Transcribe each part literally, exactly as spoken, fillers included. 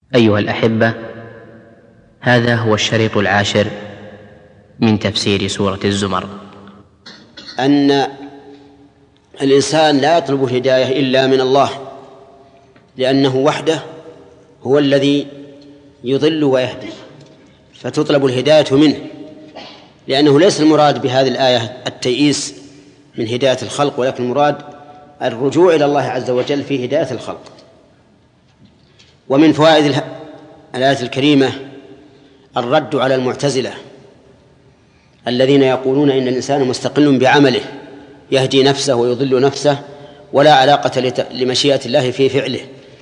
أيها الأحبة، هذا هو الشريط العاشر من تفسير سورة الزمر. أن الإنسان لا يطلب الهداية إلا من الله، لأنه وحده هو الذي يضل ويهدي، فتطلب الهداية منه، لأنه ليس المراد بهذه الآية التيئيس من هداية الخلق، ولكن المراد الرجوع إلى الله عز وجل في هداية الخلق. ومن فوائد الآية الكريمة الرد على المعتزلة الذين يقولون إن الإنسان مستقل بعمله يهدي نفسه ويضل نفسه، ولا علاقة لمشيئة الله في فعله،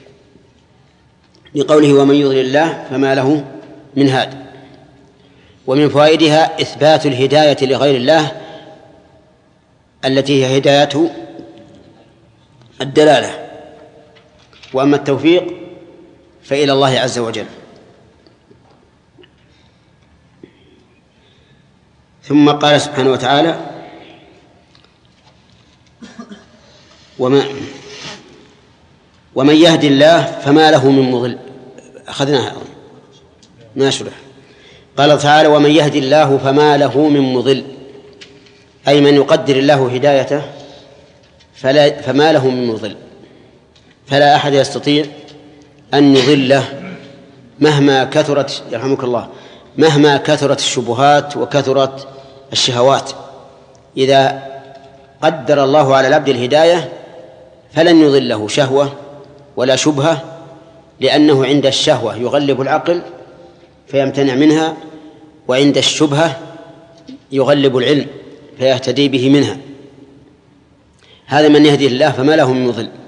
لقوله ومن يضلل الله فما له من هاد. ومن فوائدها إثبات الهداية لغير الله التي هي هداية الدلالة، وأما التوفيق فإلى الله عز وجل. ثم قال سبحانه وتعالى وما ومن يهد الله فما له من مضل. أخذناها ما شرح. قال تعالى ومن يهد الله فما له من مضل، أي من يقدر الله هدايته فلا فما له من مضل، فلا أحد يستطيع أن يضله مهما كثرت يرحمك الله مهما كثرت الشبهات وكثرت الشهوات. إذا قدر الله على العبد الهداية فلن يضله شهوة ولا شبهة، لأنه عند الشهوة يغلب العقل فيمتنع منها، وعند الشبهة يغلب العلم فيهتدي به منها. هذا من يهدي الله فما له من مضل.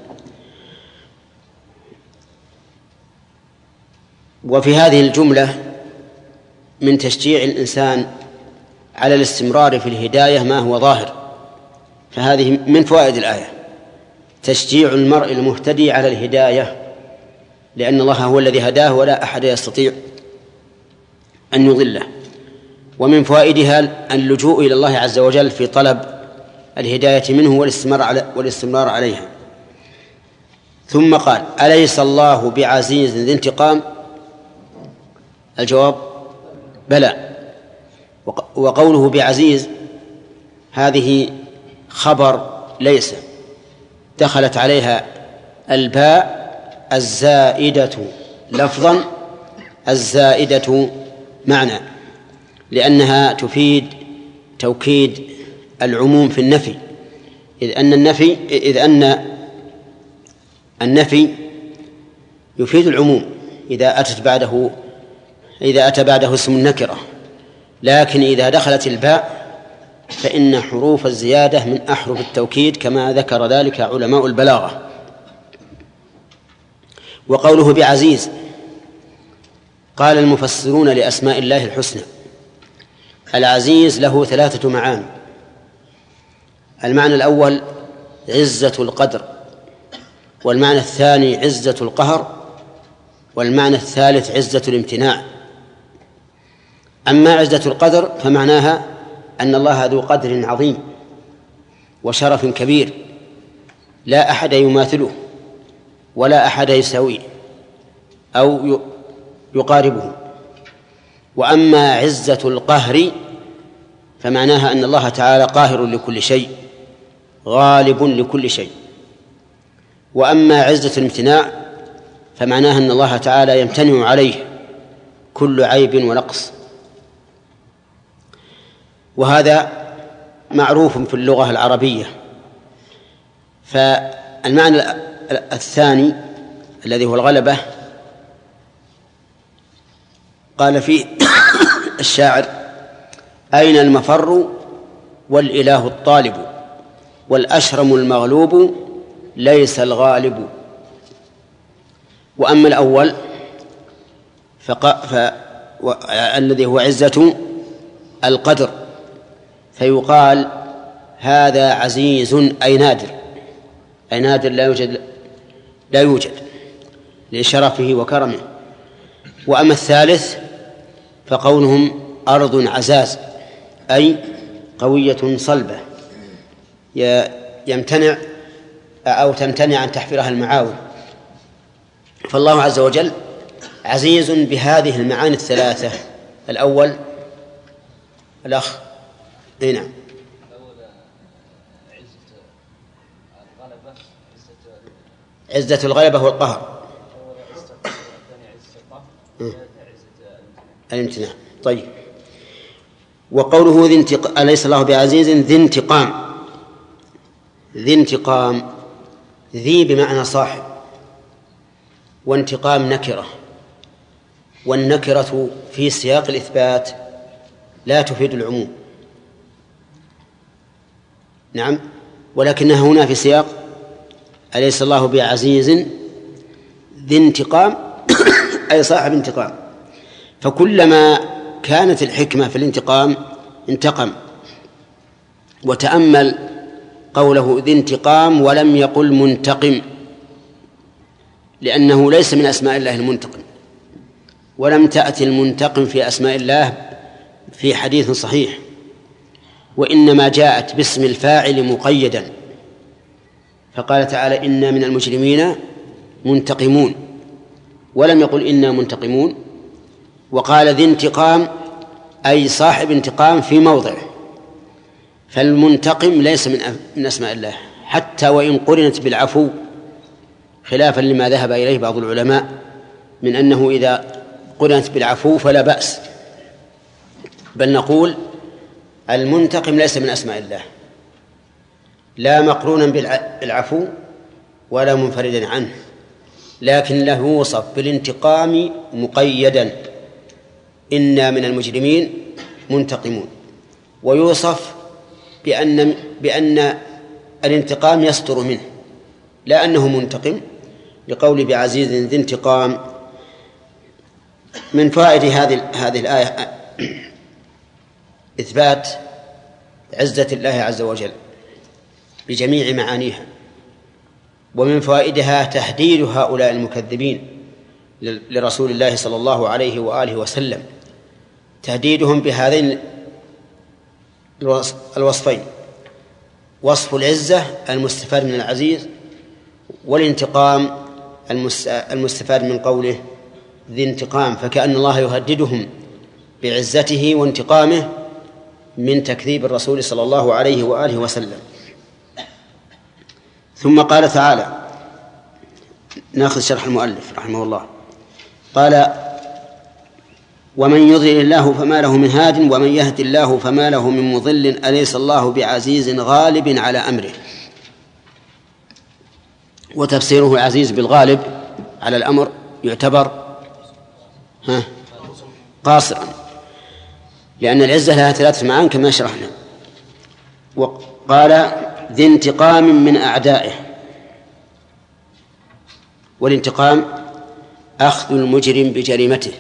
وفي هذه الجملة من تشجيع الإنسان على الاستمرار في الهداية ما هو ظاهر، فهذه من فوائد الآية تشجيع المرء المهتدي على الهداية، لأن الله هو الذي هداه ولا أحد يستطيع أن يضله. ومن فوائدها اللجوء إلى الله عز وجل في طلب الهداية منه والاستمرار عليها. ثم قال أليس الله بعزيز ذي انتقام؟ الجواب بلى. وقوله بعزيز هذه خبر ليس، دخلت عليها الباء الزائدة لفظا الزائدة معنى، لأنها تفيد توكيد العموم في النفي، إذ أن النفي إذ أن النفي يفيد العموم إذا أتت بعده إذا أتى بعده اسم النكرة، لكن إذا دخلت الباء فإن حروف الزيادة من أحرف التوكيد كما ذكر ذلك علماء البلاغة. وقوله بعزيز قال المفسرون لأسماء الله الحسنى العزيز له ثلاثة معاني. المعنى الأول عزة القدر، والمعنى الثاني عزة القهر، والمعنى الثالث عزة الامتناع. أما عزة القدر فمعناها أن الله ذو قدر عظيم وشرف كبير لا أحد يماثله ولا أحد يساويه أو يقاربه. وأما عزة القهر فمعناها أن الله تعالى قاهر لكل شيء غالب لكل شيء. وأما عزة الامتناع فمعناها أن الله تعالى يمتنع عليه كل عيب ونقص. وهذا معروف في اللغة العربية. فالمعنى الثاني الذي هو الغلبة قال فيه الشاعر أين المفر والإله الطالب والأشرم المغلوب ليس الغالب. وأما الأول فق... ف... و... الذي هو عزة القدر فيقال هذا عزيز أي نادر، أي نادر لا يوجد لا يوجد لشرفه وكرمه. وأما الثالث فقولهم أرض عزاز أي قوية صلبة يمتنع أو تمتنع أن تحفرها المعاول. فالله عز وجل عزيز بهذه المعاني الثلاثة. الأول الأخ أي نعم عزة الغلبة والقهر الامتناع. طيب، وقوله ذي انتق... أليس الله بعزيز ذي انتقام. ذي انتقام، ذي بمعنى صاحب، وانتقام نكرة، والنكرة في سياق الإثبات لا تفيد العموم. نعم، ولكنها هنا في سياق أليس الله بعزيز ذي انتقام أي صاحب انتقام، فكلما كانت الحكمة في الانتقام انتقم. وتأمل قوله ذي انتقام ولم يقل منتقم، لأنه ليس من أسماء الله المنتقم، ولم تأتي المنتقم في أسماء الله في حديث صحيح، وإنما جاءت باسم الفاعل مقيدا، فقال تعالى إنا من المجرمين منتقمون، ولم يقل إنا منتقمون. وقال ذي انتقام أي صاحب انتقام في موضعه، فالمنتقم ليس من من أسماء الله حتى وإن قرنت بالعفو، خلافا لما ذهب إليه بعض العلماء من أنه إذا قرنت بالعفو فلا بأس، بل نقول المنتقم ليس من أسماء الله، لا مقرونا بالعفو ولا منفردا عنه، لكن له وصف بالانتقام مقيدا إنا من المجرمين منتقمون، ويوصف بأن بأن الانتقام يصدر منه لا أنه منتقم، لقول بعزيز ذي انتقام. من فوائد هذه هذه الآية إثبات عزة الله عز وجل بجميع معانيها، ومن فوائدها تهديد هؤلاء المكذبين لرسول الله صلى الله عليه وآله وسلم، تهديدهم بهذين الوصفين: وصف العزة المستفاد من العزيز، والانتقام المستفاد من قوله ذي انتقام، فكأن الله يهددهم بعزته وانتقامه من تكذيب الرسول صلى الله عليه وآله وسلم. ثم قال تعالى، ناخذ شرح المؤلف رحمه الله، قال: ومن يضلل الله فما له من هاد ومن يهد الله فما له من مضل أليس الله بعزيز غالب على أمره. وتفسيره العزيز بالغالب على الأمر يعتبر ها قاصرا، لأن العزة لها ثلاثة معان كما شرحنا. وقال: ذي انتقام من أعدائه. والانتقام أخذ المجرم بجريمته.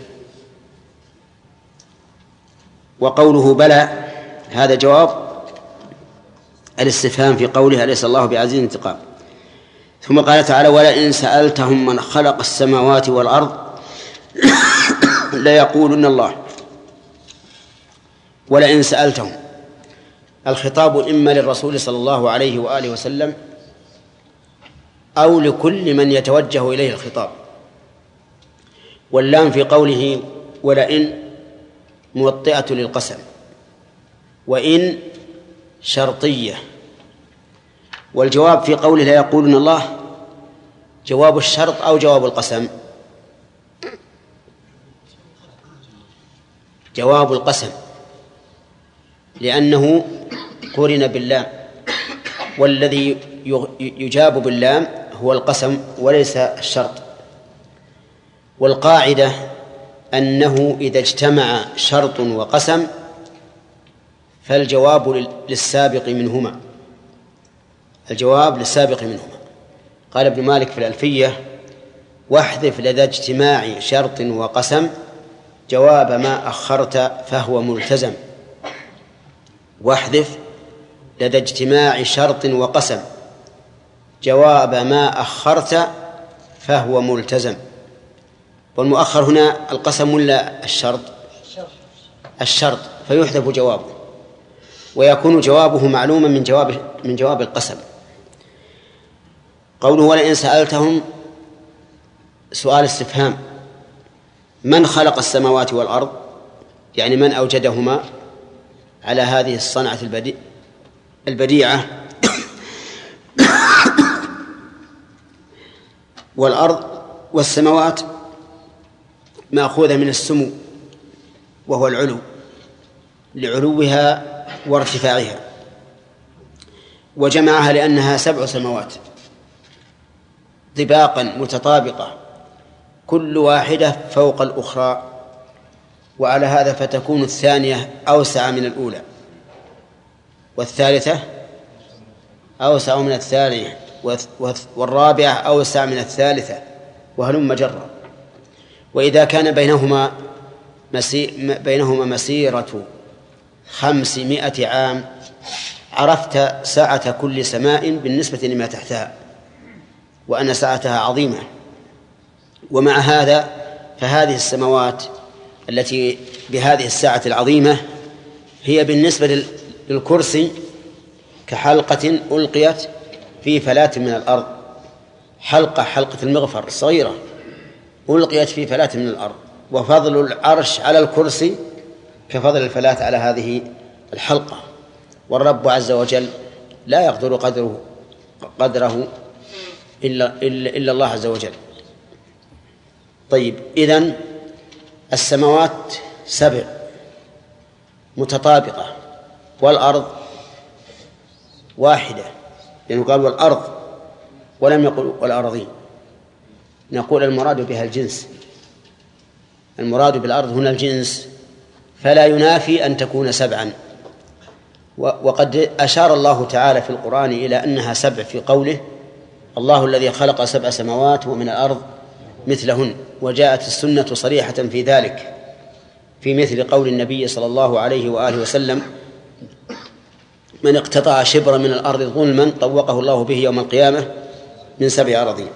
وقوله بلى هذا جواب الاستفهام في قوله أليس الله بعزيز انتقام. ثم قال تعالى: ولئن سألتهم من خلق السماوات والأرض ليقولن الله. ولئن سألتهم، الخطاب إما للرسول صلى الله عليه وآله وسلم أو لكل من يتوجه إليه الخطاب. واللام في قوله ولئن موطئة للقسم، وإن شرطية. والجواب في قوله لا يقولون الله جواب الشرط أو جواب القسم؟ جواب القسم، لأنه قرن باللام، والذي يجاب باللام هو القسم وليس الشرط. والقاعدة أنه إذا اجتمع شرط وقسم فالجواب للسابق منهما، الجواب للسابق منهما. قال ابن مالك في الألفية: واحذف لدى اجتماع شرط وقسم جواب ما أخرت فهو ملتزم. واحذف لدى اجتماع شرط وقسم جواب ما أخرت فهو ملتزم. والمؤخر هنا القسم ولا الشرط؟ الشرط، فيحذف جوابه ويكون جوابه معلوما من جواب من جواب القسم. قوله ولئن سألتهم سؤال استفهام، من خلق السماوات والأرض، يعني من أوجدهما على هذه الصنعة البديعة. والأرض والسماوات مأخوذة من السمو، وهو العلو، لعلوها وارتفاعها، وجمعها لأنها سبع سماوات طباقا متطابقة كل واحدة فوق الأخرى، وعلى هذا فتكون الثانية أوسع من الأولى، والثالثة أوسع من الثانية، والرابعة أوسع من الثالثة، وهلم جرا. وإذا كان بينهما مسي... بينهما مسيرة خمسمائة عام عرفت سعة كل سماء بالنسبة لما تحتها، وأن سعتها عظيمة. ومع هذا فهذه السماوات التي بهذه السعة العظيمة هي بالنسبة للكرسي كحلقة ألقيت في فلاة من الأرض، حلقة حلقة المغفر الصغيرة ألقيت في فلاة من الأرض، وفضل العرش على الكرسي كفضل الفلاة على هذه الحلقة. والرب عز وجل لا يقدر قدره قدره إلا, إلا, إلا الله عز وجل. طيب، إذن السماوات سبع متطابقة، والأرض واحدة، لأنه قال والأرض ولم يقل والأرضين. نقول المراد بها الجنس، المراد بالأرض هنا الجنس، فلا ينافي أن تكون سبعا. وقد أشار الله تعالى في القرآن إلى أنها سبع في قوله الله الذي خلق سبع سماوات ومن الأرض مثلهن، وجاءت السنة صريحة في ذلك في مثل قول النبي صلى الله عليه وآله وسلم من اقتطع شبرا من الأرض ظلما طوقه الله به يوم القيامة من سبع أراضين.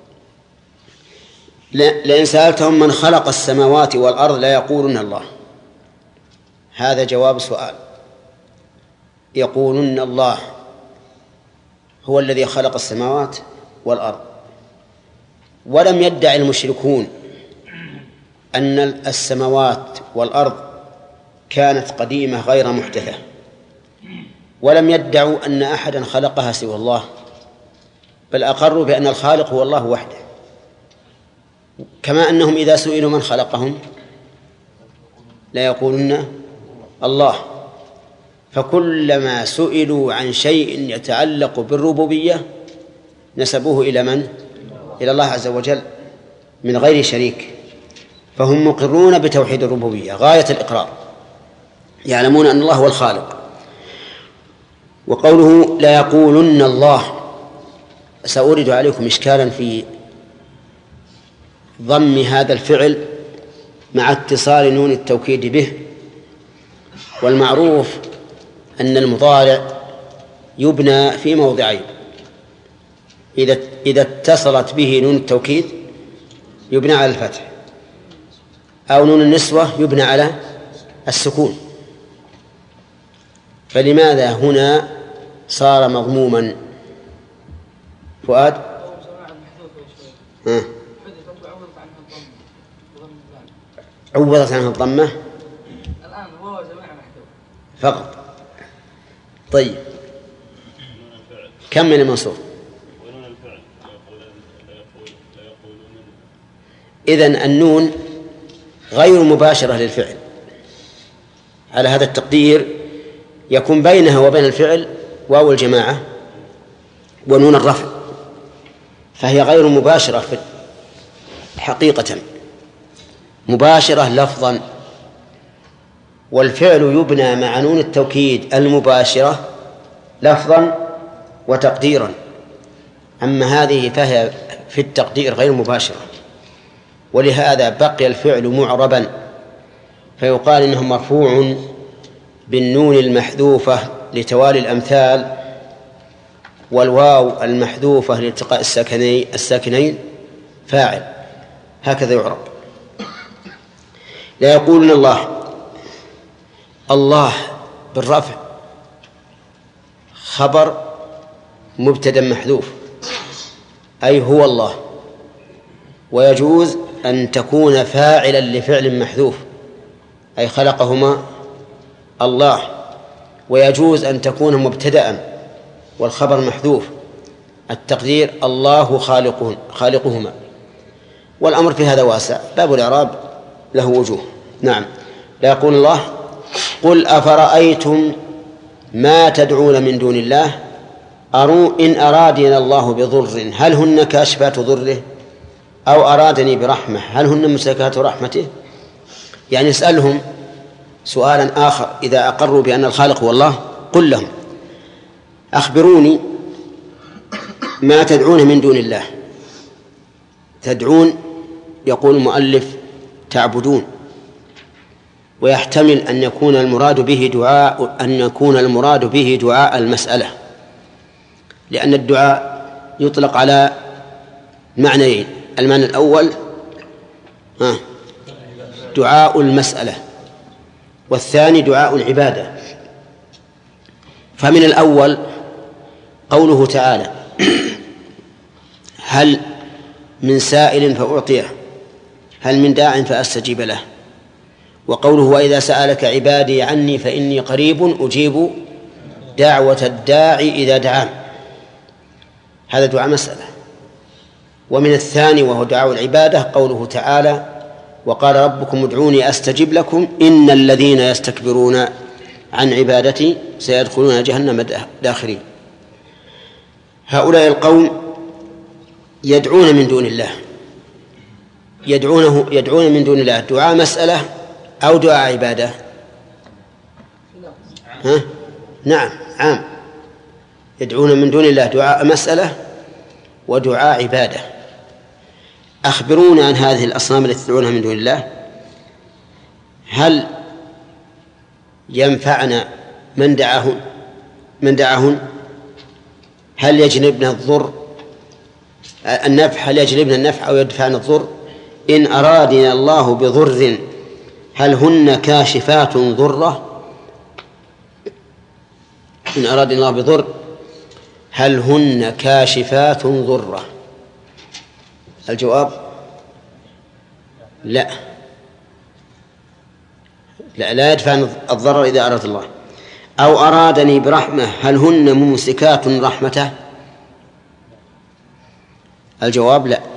لئن سألتهم من خلق السماوات والأرض لا يقولون الله. هذا جواب سؤال، يقولون الله هو الذي خلق السماوات والأرض. ولم يدعي المشركون أن السماوات والأرض كانت قديمة غير محدثة، ولم يدعوا أن أحدا خلقها سوى الله، بل أقروا بأن الخالق هو الله وحده، كما أنهم إذا سئلوا من خلقهم لا يقولون الله. فكلما سئلوا عن شيء يتعلق بالربوبية نسبوه إلى من؟ إلى الله عز وجل من غير شريك. فهم مقرون بتوحيد الربوبية غاية الإقرار، يعلمون أن الله هو الخالق. وقوله لا يقولن الله، سأورد عليكم إشكالا في ضم هذا الفعل مع اتصال نون التوكيد به. والمعروف أن المضارع يبنى في موضعين، إذا إذا اتصلت به نون التوكيد يبنى على الفتح، أو نون النسوة يبنى على السكون. فلماذا هنا صار مضموما؟ فؤاد؟ ها. عوضت عنها الضمة الآن هو جماعة محذوف فقط. طيب، كم من المنصوب؟ إذن النون غير مباشرة للفعل، على هذا التقدير يكون بينها وبين الفعل واو الجماعة ونون الرفع، فهي غير مباشرة حقيقة، مباشرة لفظا. والفعل يبنى مع نون التوكيد المباشرة لفظا وتقديرا، أما هذه فهي في التقدير غير مباشرة، ولهذا بقي الفعل معربا، فيقال إنه مرفوع بالنون المحذوفة لتوالي الأمثال، والواو المحذوفة لالتقاء الساكنين الساكنين فاعل، هكذا يعرب. لا يقولون الله، الله بالرفع خبر مبتدأ محذوف، أي هو الله. ويجوز أن تكون فاعلا لفعل محذوف أي خلقهما الله، ويجوز أن تكون مبتدأ والخبر محذوف التقدير الله خالقهن خالقهما. والأمر في هذا واسع، باب الإعراب له وجوه. نعم. لا يقول الله قل أفرأيتم ما تدعون من دون الله أروا إن أرادنا الله بضر هل هن كاشفات ضره أو أرادني برحمة هل هن ممسكات رحمته. يعني اسألهم سؤالا آخر إذا أقروا بأن الخالق هو الله قل لهم أخبروني ما تدعون من دون الله. تدعون يقول المؤلف تعبدون، ويحتمل أن يكون المراد به دعاء أن يكون المراد به دعاء المسألة، لأن الدعاء يطلق على معنيين. المعنى الأول ها دعاء المسألة، والثاني دعاء العبادة. فمن الأول قوله تعالى هل من سائل فأعطيه هل من داع فأستجيب له، وقوله وإذا سألك عبادي عني فإني قريب أجيب دعوة الداعي إذا دعان، هذا دعاء مسألة. ومن الثاني وهو دعاء العبادة قوله تعالى وقال ربكم ادعوني أستجب لكم إن الذين يستكبرون عن عبادتي سيدخلون جهنم داخرين. هؤلاء القوم يدعون من دون الله، يدعونه يدعون من دون الله دعاء مسألة أو دعاء عبادة. ها؟ نعم عام، يدعون من دون الله دعاء مسألة ودعاء عبادة. أخبرونا عن هذه الأصنام التي تدعونها من دون الله، هل ينفعنا من دعاهن من دعاهن هل يجلبنا الضر النفع هل يجلبنا النفع أو يدفعنا الضر. إن أرادنا الله بضر هل هن كاشفات ضره إن أرادنا الله بضر هل هن كاشفات ضره. الجواب لا لا, لا يدفع الضرر إذا أراد الله. أو أرادني برحمة هل هن ممسكات رحمته. الجواب لا.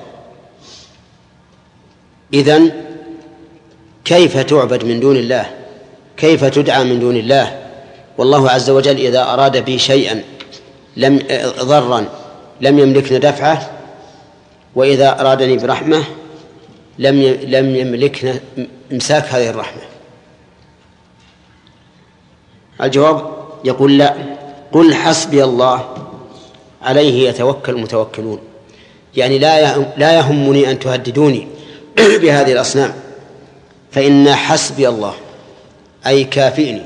إذن كيف تعبد من دون الله، كيف تدعى من دون الله والله عز وجل إذا أراد بي شيئا لم ضرا لم يملكنا دفعه، وإذا أرادني برحمة لم لم يملكنا إمساك هذه الرحمة. الجواب يقول لا. قل حسبي الله عليه يتوكل المتوكلون، يعني لا لا يهمني أن تهددوني بهذه الأصنام، فإن حسبي الله أي كافئني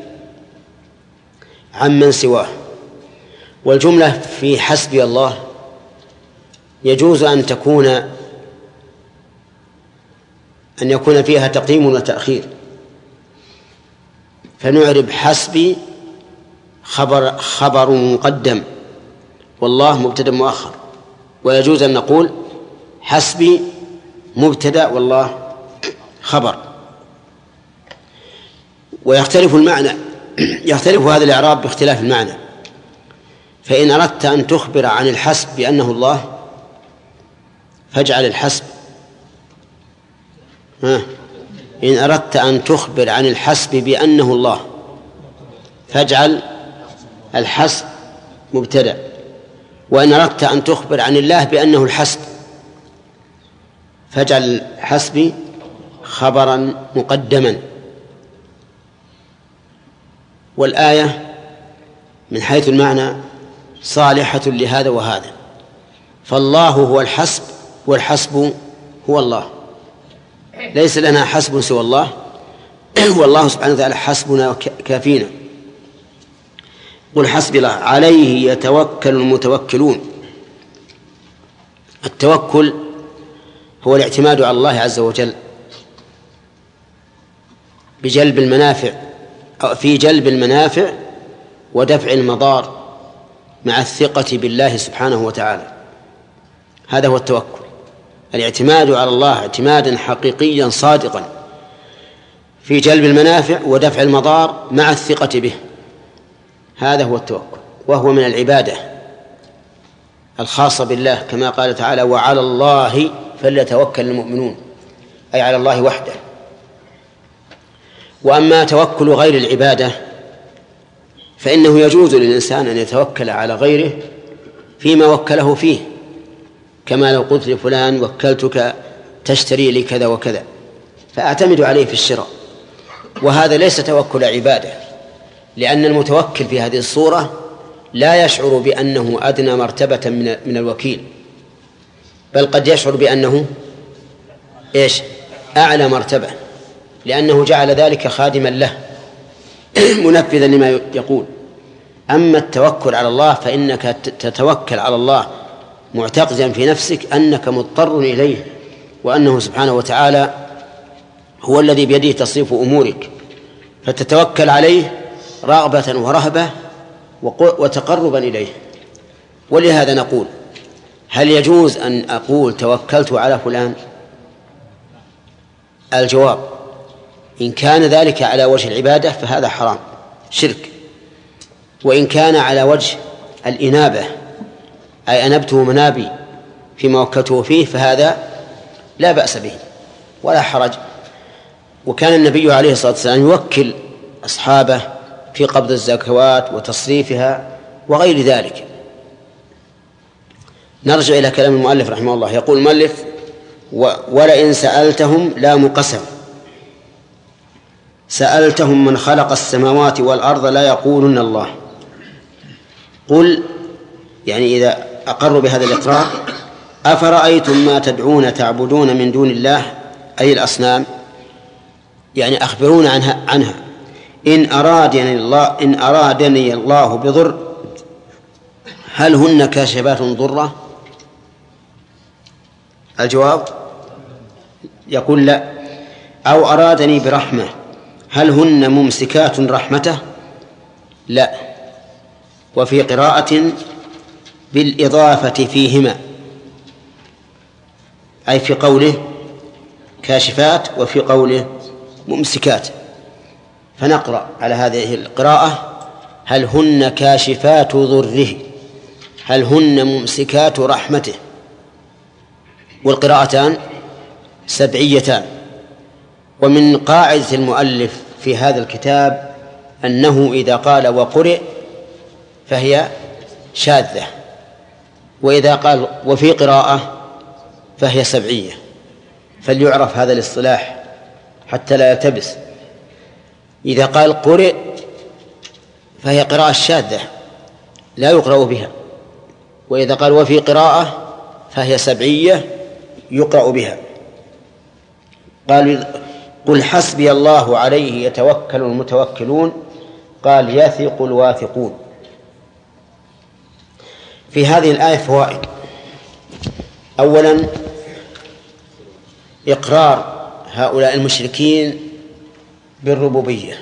عمن سواه. والجملة في حسبي الله يجوز أن تكون أن يكون فيها تقديم وتأخير، فنعرب حسبي خبر خبر مقدم والله مبتدأ مؤخر، ويجوز أن نقول حسبي مبتدأ والله خبر. ويختلف المعنى يختلف هذا الإعراب باختلاف المعنى. فإن أردت أن تخبر عن الحسب بأنه الله فاجعل الحسب ها. إن أردت أن تخبر عن الحسب بأنه الله فاجعل الحسب مبتدأ. وإن أردت أن تخبر عن الله بأنه الحسب فاجعل الحسب خبرا مقدما. والآية من حيث المعنى صالحة لهذا وهذا، فالله هو الحسب والحسب هو الله، ليس لنا حسب سوى الله، والله سبحانه وتعالى حسبنا كافينا. قل حسبي الله عليه يتوكل المتوكلون. التوكل هو الاعتماد على الله عز وجل بجلب المنافع أو في جلب المنافع ودفع المضار مع الثقة بالله سبحانه وتعالى، هذا هو التوكل. الاعتماد على الله اعتمادا حقيقيا صادقا في جلب المنافع ودفع المضار مع الثقة به، هذا هو التوكل، وهو من العبادة الخاصة بالله، كما قال تعالى: وعلى الله فليتوكل المؤمنون، أي على الله وحده. وأما توكل غير العبادة فإنه يجوز للإنسان أن يتوكل على غيره فيما وكله فيه، كما لو قلت لفلان: وكلتك تشتري لي كذا وكذا، فأعتمد عليه في الشراء، وهذا ليس توكل عبادة، لأن المتوكل في هذه الصورة لا يشعر بأنه أدنى مرتبة من من الوكيل، بل قد يشعر بأنه إيش؟ أعلى مرتبة، لأنه جعل ذلك خادما له منفذا لما يقول. أما التوكل على الله فإنك تتوكل على الله معتقدا في نفسك أنك مضطر إليه، وأنه سبحانه وتعالى هو الذي بيده تصريف أمورك، فتتوكل عليه رغبة ورهبة وتقربا إليه. ولهذا نقول: هل يجوز أن أقول توكلت على فلان؟ الجواب: إن كان ذلك على وجه العبادة فهذا حرام شرك، وإن كان على وجه الإنابة أي أنبته منابي فيما وكلته فيه فهذا لا بأس به ولا حرج. وكان النبي عليه الصلاة والسلام يوكل أصحابه في قبض الزكوات وتصريفها وغير ذلك. نرجع إلى كلام المؤلف رحمه الله. يقول المؤلف: ولئن سألتهم لا مقسم، سألتهم من خلق السماوات والأرض لا يقولون الله. قل يعني إذا أقروا بهذا الإقرار: أفرأيتم ما تدعون تعبدون من دون الله، أي الأصنام، يعني أخبرون عنها, عنها إن أرادني الله إن أرادني الله بضر هل هن كاشفات ضره؟ الجواب: يقول لا. أو أرادني برحمة هل هن ممسكات رحمته؟ لا. وفي قراءة بالإضافة فيهما، أي في قوله كاشفات وفي قوله ممسكات. فنقرأ على هذه القراءة: هل هن كاشفات ضره هل هن ممسكات رحمته. والقراءتان سبعيتان. ومن قاعدة المؤلف في هذا الكتاب أنه إذا قال وقرئ فهي شاذة، وإذا قال وفي قراءة فهي سبعية، فليعرف هذا الاصطلاح حتى لا يلتبس. إذا قال قرئ فهي قراءة شاذة لا يقرأ بها، وإذا قال وفي قراءة فهي سبعية يقرأ بها. قال: قل حسبي الله عليه يتوكل المتوكلون، قال: يثق الواثقون. في هذه الآية فوائد. أولا: إقرار هؤلاء المشركين بالربوبية،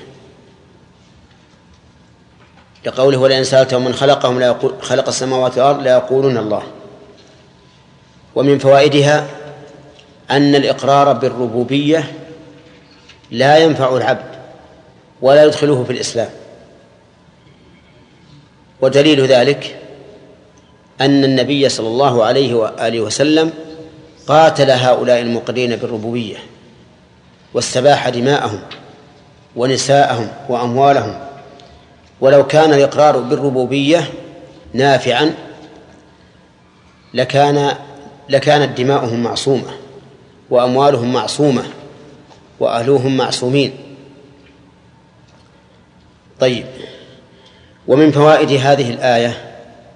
لقوله: ولئن سألتهم من خلقهم لا يقول خلق السماوات والأرض لا يقولون الله. ومن فوائدها أن الإقرار بالربوبية لا ينفع العبد ولا يدخله في الإسلام، ودليل ذلك أن النبي صلى الله عليه وآله وسلم قاتل هؤلاء المقرين بالربوبية واستباح دماءهم ونساءهم وأموالهم. ولو كان الإقرار بالربوبية نافعا لكان لكانت دماؤهم معصومة وأموالهم معصومة وأهلهم معصومين. طيب، ومن فوائد هذه الآية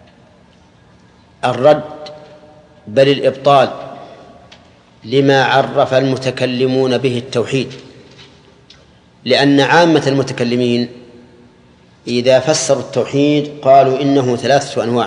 الرد بل الإبطال لما عرف المتكلمون به التوحيد، لأن عامة المتكلمين إذا فسروا التوحيد قالوا إنه ثلاثة أنواع: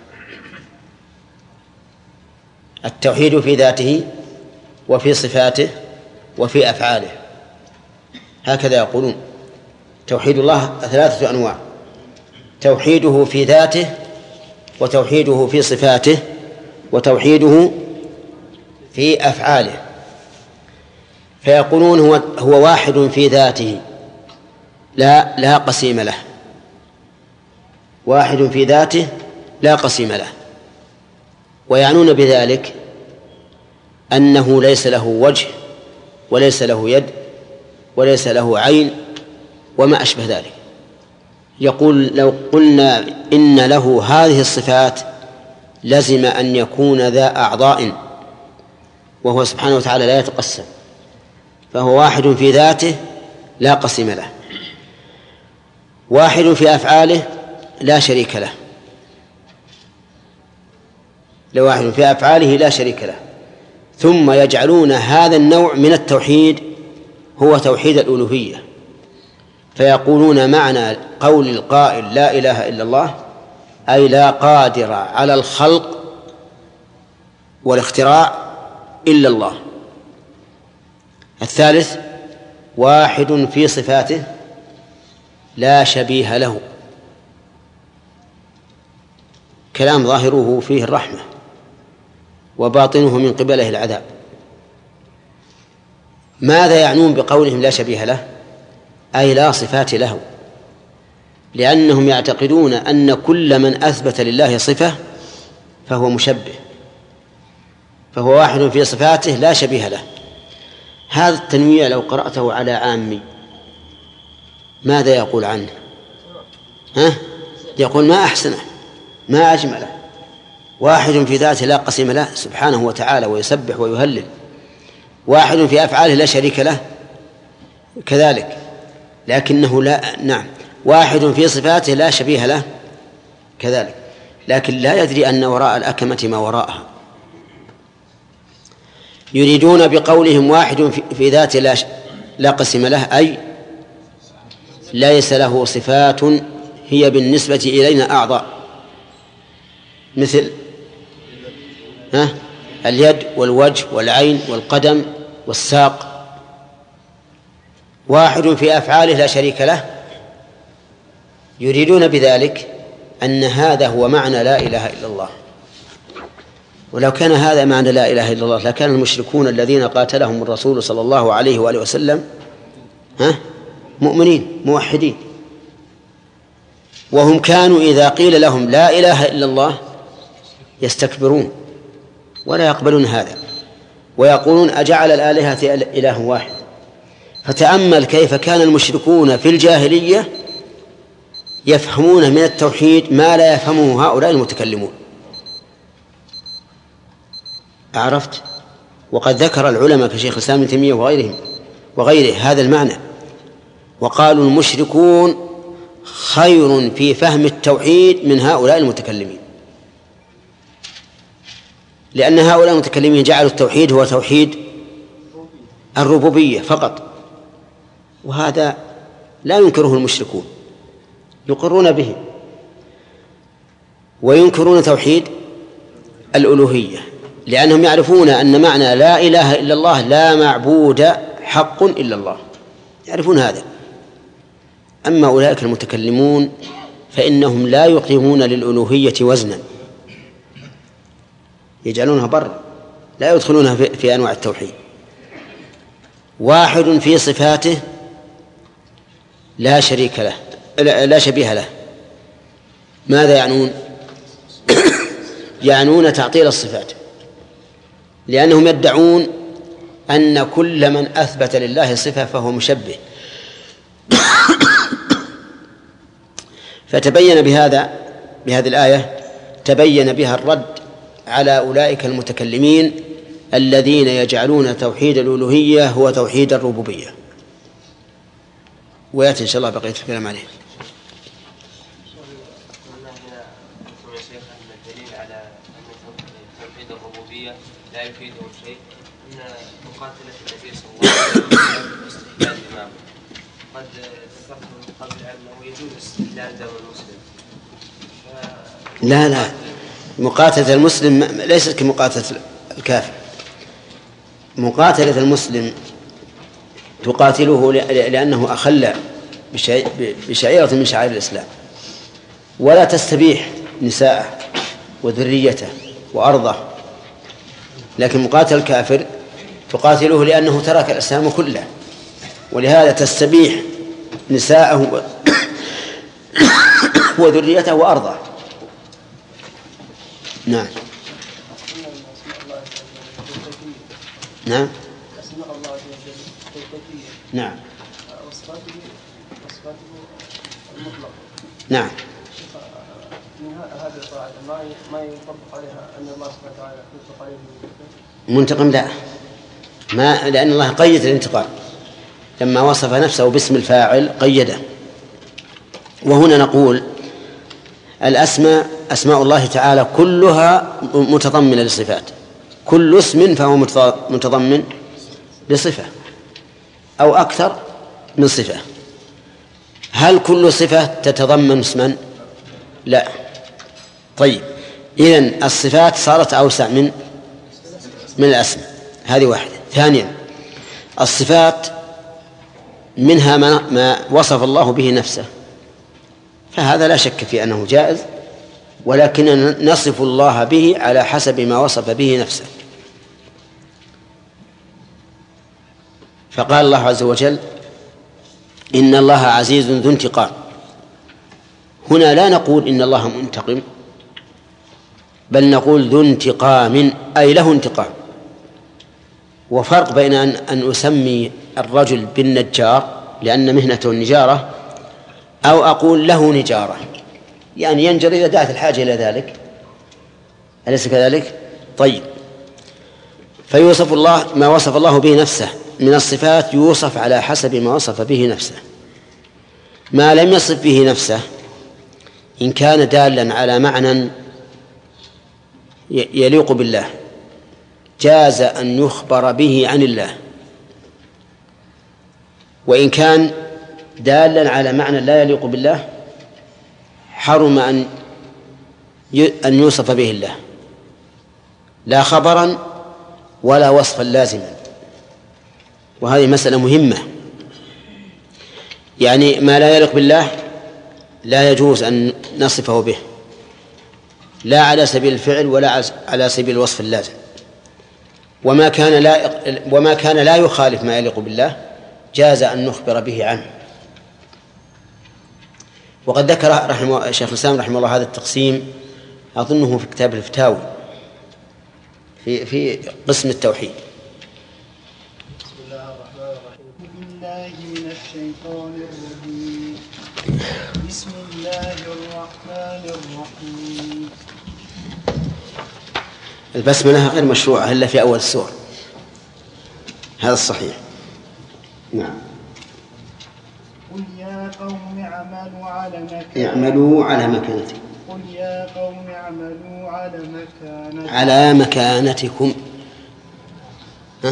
التوحيد في ذاته وفي صفاته وفي أفعاله، هكذا يقولون. توحيد الله ثلاثة أنواع: توحيده في ذاته، وتوحيده في صفاته، وتوحيده في أفعاله، فيقولون هو, هو واحد في ذاته لا لا قسيم له، واحد في ذاته لا قسيم له، ويعنون بذلك أنه ليس له وجه وليس له يد وليس له عين وما أشبه ذلك. يقول لو قلنا إن له هذه الصفات لزم أن يكون ذا أعضاء، وهو سبحانه وتعالى لا يتقسم، فهو واحد في ذاته لا قسم له، واحد في أفعاله لا شريك له، لواحد في أفعاله لا شريك له. ثم يجعلون هذا النوع من التوحيد هو توحيد الألوهية، فيقولون معنى قول القائل لا إله إلا الله أي لا قادر على الخلق والاختراع إلا الله. الثالث واحد في صفاته لا شبيه له، كلام ظاهره فيه الرحمة وباطنه من قبله العذاب. ماذا يعنون بقولهم لا شبيه له؟ أي لا صفات له، لأنهم يعتقدون أن كل من أثبت لله صفة فهو مشبه، فهو واحد في صفاته لا شبيه له. هذا التنويع لو قرأته على عامي ماذا يقول عنه؟ ها؟ يقول ما أحسنه ما أجمله، واحد في ذاته لا قسيم له سبحانه وتعالى ويسبح ويهلل، واحد في أفعاله لا شريك له كذلك، لكنه لا نعم واحد في صفاته لا شبيه له كذلك، لكن لا يدري أن وراء الأكمة ما وراءها. يريدون بقولهم واحد في ذاته لا, لا قسم له أي ليس له صفات هي بالنسبة إلينا أعضاء، مثل ها اليد والوجه والعين والقدم والساق. واحد في أفعاله لا شريك له، يريدون بذلك أن هذا هو معنى لا إله إلا الله. ولو كان هذا معنى لا إله إلا الله لكان المشركون الذين قاتلهم الرسول صلى الله عليه وآله وسلم ها مؤمنين موحدين، وهم كانوا إذا قيل لهم لا إله إلا الله يستكبرون ولا يقبلون هذا، ويقولون أجعل الآلهة إله واحد. فتأمل كيف كان المشركون في الجاهلية يفهمون من التوحيد ما لا يفهمه هؤلاء المتكلمون. عرفت؟ وقد ذكر العلماء كشيخ الإسلام ابن تيمية وغيرهم وغيره هذا المعنى، وقالوا المشركون خير في فهم التوحيد من هؤلاء المتكلمين، لأن هؤلاء المتكلمين جعلوا التوحيد هو توحيد الربوبية فقط، وهذا لا ينكره المشركون، يقرون به، وينكرون توحيد الألوهية لأنهم يعرفون أن معنى لا إله إلا الله لا معبود حق إلا الله، يعرفون هذا. أما أولئك المتكلمون فإنهم لا يقيمون للألوهية وزنا، يجعلونها برا لا يدخلونها في, في أنواع التوحيد. واحد في صفاته لا شريك له لا شبيه له، ماذا يعنون؟ يعنون تعطيل الصفات، لأنهم يدعون أن كل من أثبت لله صفة فهو مشبه. فتبين بهذا بهذه الآية تبين بها الرد على أولئك المتكلمين الذين يجعلون توحيد الألوهية هو توحيد الربوبية. ويأتي إن شاء الله بقية الكلام عليه. لا يفيده شيء أن مقاتلة النبي صلى الله عليه وسلم واستحلال دماغه. قد ذكرت من قبل أنه يجوز استحلال دم المسلم. لا لا مقاتلة المسلم ليست كمقاتلة الكافر. مقاتلة المسلم تقاتله لأنه أخل بشعيرة من شعائر الإسلام، ولا تستبيح نساءه وذريته وأرضه لكن مقاتل الكافر تقاتله لأنه ترك الإسلام كله، ولهذا تستبيح نساءه وذريته وأرضه. نعم نعم نعم نعم هذه القاعدة ما يطبق عليها أن الله سبحانه وتعالى يطلق عليه منتقم، لا، ما لأن الله قيد الانتقام لما وصف نفسه باسم الفاعل قيده. وهنا نقول الأسماء أسماء الله تعالى كلها متضمنة للصفات، كل اسم فهو متضمن لصفة أو أكثر من صفة. هل كل صفة تتضمن اسما؟ لا. طيب، إذن الصفات صارت أوسع من من الأسماء، هذه واحدة. ثانيا، الصفات منها ما, ما وصف الله به نفسه، فهذا لا شك في أنه جائز، ولكننا نصف الله به على حسب ما وصف به نفسه. فقال الله عز وجل: إن الله عزيز ذو انتقام. هنا لا نقول إن الله منتقم، بل نقول ذو انتقام، أي له انتقام. وفرق بين أن, أن أسمي الرجل بالنجار لأن مهنته النجارة، أو أقول له نجارة، يعني ينجر إذا دعت الحاجة إلى ذلك، أليس كذلك؟ طيب، فيوصف الله ما وصف الله به نفسه من الصفات، يوصف على حسب ما وصف به نفسه. ما لم يصف به نفسه إن كان دالا على معنى يليق بالله جاز أن يخبر به عن الله، وإن كان دالا على معنى لا يليق بالله حرم أن أن يوصف به الله، لا خبرا ولا وصفا لازما. وهذه مسألة مهمة، يعني ما لا يليق بالله لا يجوز أن نصفه به، لا على سبيل الفعل ولا على سبيل الوصف اللازم. وما كان لا وما كان لا يخالف ما يليق بالله جاز أن نخبر به عنه. وقد ذكر رحمه شيخ الإسلام رحمه الله هذا التقسيم، أظنه في كتاب الفتاوي في في قسم التوحيد. بسم الله الرحمن الرحيم. بالله من الشيطان الرجيم. بسم الله الرحمن الرحيم. البسملة غير مشروعة إلا في أول السورة، هذا الصحيح. نعم. قل يا قوم اعملوا على مكانتكم اعملوا على مكانتكم قل يا قوم اعملوا على مكانتكم على مكانتكم ها؟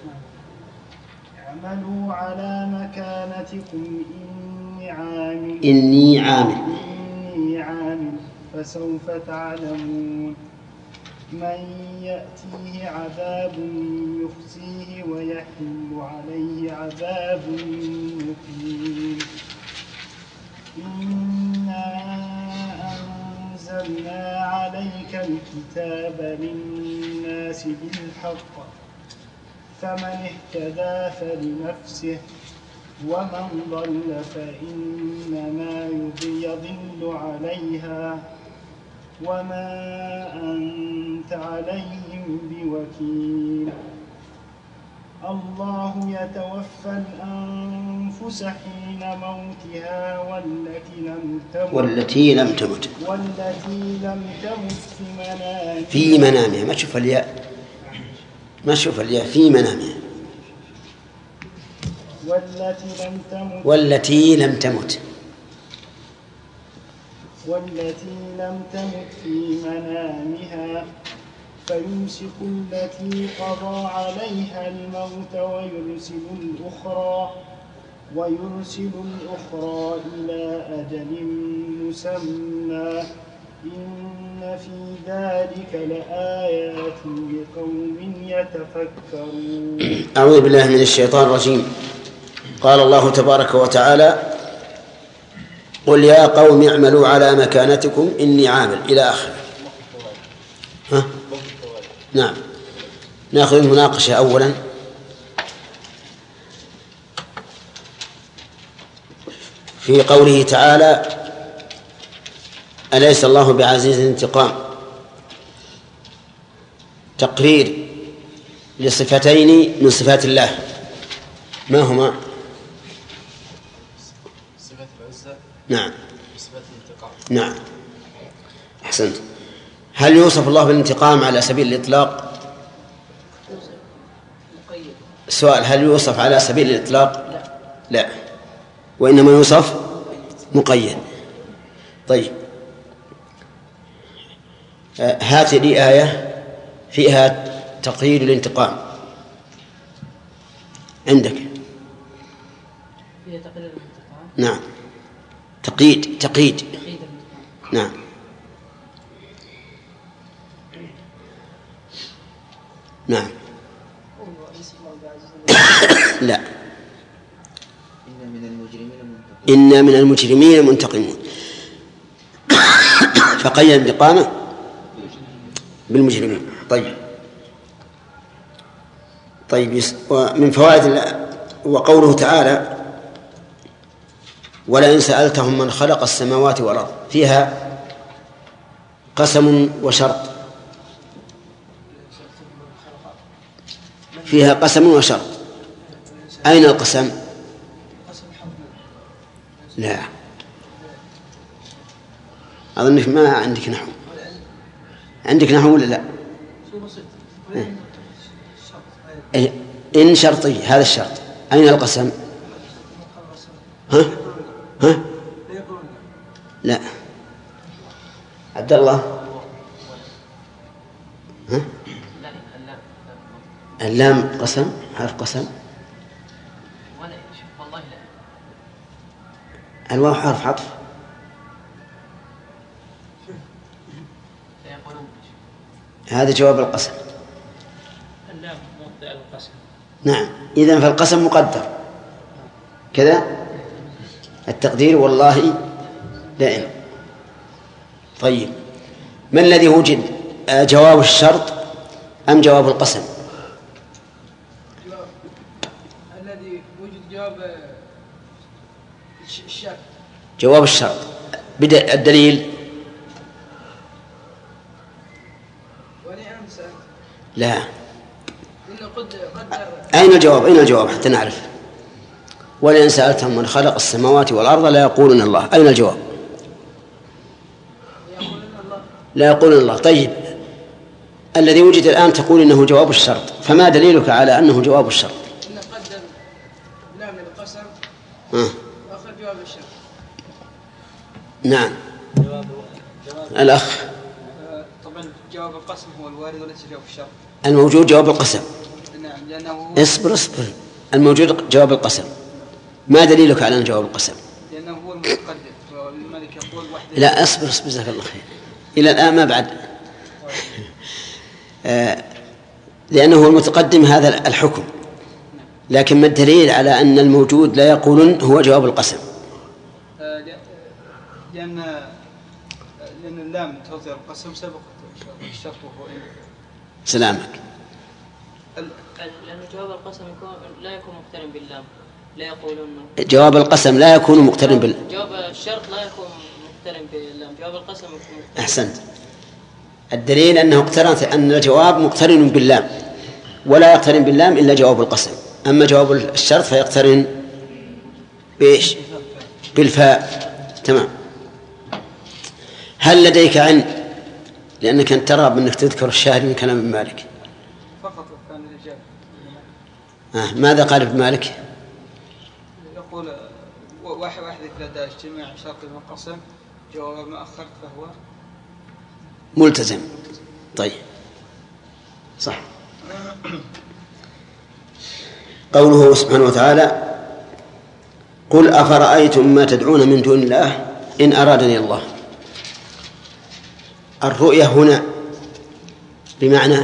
اعملوا على مكانتكم إني عامل إني عامل إني عامل فسوف تعلمون من يأتيه عذاب يخزيه ويحل عليه عذاب مقيم. إنا أنزلنا عليك الكتاب للناس بالحق فمن اهتدى فلنفسه ومن ضل فإنما يضل عليها وما أنت عليهم بوكيل. الله يتوفى الأنفس حين موتها والتي لم تمت والتي لم تمت والتي لم تمت في منامها في منامها ما تشوف الياء ما تشوف الياء في منامها والتي لم تمت والتي لم تمت والتي لم تمت في منامها فيمسك التي قضى عليها الموت ويرسل الأخرى ويرسل الأخرى إلى أجل مسمى إن في ذلك لآيات لقوم يتفكرون. أعوذ بالله من الشيطان الرجيم. قال الله تبارك وتعالى: قل يا قوم اعملوا على مكانتكم إني عامل، إلى آخره. ها؟ نعم. نأخذ المناقشة أولا. في قوله تعالى: أليس الله بعزيز الانتقام، تقرير لصفتين من صفات الله، ما هما؟ صفة العزة. نعم. صفة الانتقام. نعم، أحسنت. هل يوصف الله بالانتقام على سبيل الإطلاق؟ السؤال: هل يوصف على سبيل الإطلاق؟ لا, لا. وإنما يوصف مقيد. طيب، هات لي آية فيها تقييد الانتقام عندك. فيها تقييد الانتقام؟ نعم، تقييد تقييد نعم. نعم. لا. إن من المجرمين منتقمون. إن من المجرمين منتقمون. فقيد انتقامه بالمجرمين. طيب. طيب، ومن فوائد الله وقوله تعالى: ولئن سألتهم من خلق السماوات والأرض، فيها قسم وشرط، فيها قسم وشرط. أين القسم؟ لا، أظنك ما عندك نحو. عندك نحو ولا لا؟ إيه؟ إن شرطي، هذا الشرط. أين القسم؟ ها؟ ها؟ لا. عبد الله؟ ها؟ اللام قسم، حرف قسم. الواو حرف عطف. هذا جواب القسم. اللام موضع القسم. نعم، إذن فالقسم مقدر كذا، التقدير والله دائم. طيب، ما الذي وجد، جواب الشرط أم جواب القسم؟ الذي وجد جواب الشرط. جواب الشرط. بدأ الدليل. لا. أين الجواب؟ أين الجواب حتى نعرف؟ ولئن سألتهم من خلق السماوات والأرض لا يقولون الله. أين الجواب؟ لا يقولون الله. طيب، الذي وجد الآن تقول إنه جواب الشرط، فما دليلك على أنه جواب الشرط؟ إن قدم لام القسم آه. وأخذ جواب الشرط. نعم. جواب جواب الأخ. طبعا جواب القسم هو الوارد وليس جواب الشرط. الموجود جواب القسم. نعم، لأنه اصبر اصبر الموجود جواب القسم. ما دليلك على أن جواب القسم؟ لأنه هو المتقدم، والملك يقول وحده. لا، اصبر اصبر جزاك الله خير. إلى الآن ما بعد. آه لأنه هو المتقدم هذا الحكم، لكن ما الدليل على أن الموجود لا يقولون هو جواب القسم؟ آه لأن لأن اللام توضع القسم سبق الشرط وهو إن. سلامك. لأن جواب القسم يكون لا يكون مقترن باللام، لا يقولون. جواب القسم لا يكون مقترن بال. جواب الشرط لا يكون مقترن باللام، جواب القسم يكون مقترن. أحسنت. الدليل أنه اقترن، أن الجواب مقترن باللام، ولا يقترن باللام إلا جواب القسم. أما جواب الشرط فيقترن بإيش؟ بالفاء. تمام. هل لديك علم، لأنك أنت ترى بأنك تذكر الشاهد من كلام ابن مالك؟ فقط كان الإجابة. آه. ماذا قال ابن مالك؟ يقول واحد واحد إذا اجتماع شرط القسم جواب ما أخرت فهو ملتزم. طيب، صح. قوله سبحانه وتعالى: قل أفرأيتم ما تدعون من دون الله إن أرادني الله. الرؤية هنا بمعنى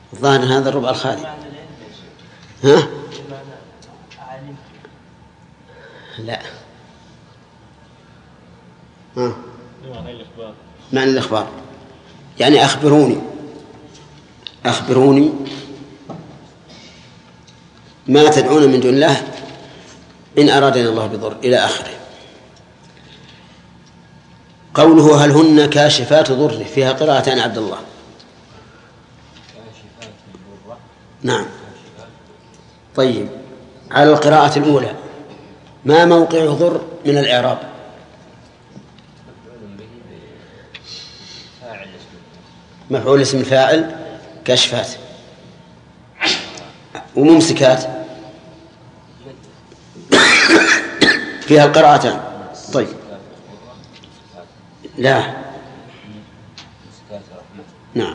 الظاهر هذا الربع الخالي. ها؟ لا. ها؟ معنى الإخبار يعني أخبروني أخبروني ما تدعون من دون الله إن أرادنا الله بضر إلى آخره. قوله هل هن كاشفات ضره فيها قراءتان عبد الله. نعم. طيب على القراءة الأولى ما موقع ضر من الإعراب؟ مفعول اسم الفاعل كاشفات وممسكات فيها القراءتان. طيب لا نعم.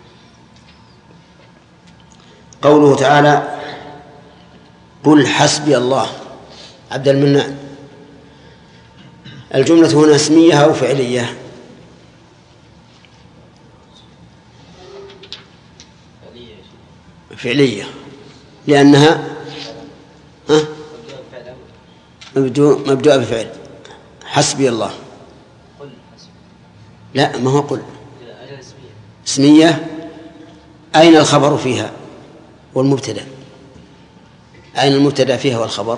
قوله تعالى قل حسبي الله عبد المنان الجملة هنا اسمية أو فعلية؟ فعلية لأنها ها مبدوءة بفعل. حسبي الله لا ما هو قل اسمية. أين الخبر فيها والمبتدأ؟ أين المبتدأ فيها والخبر؟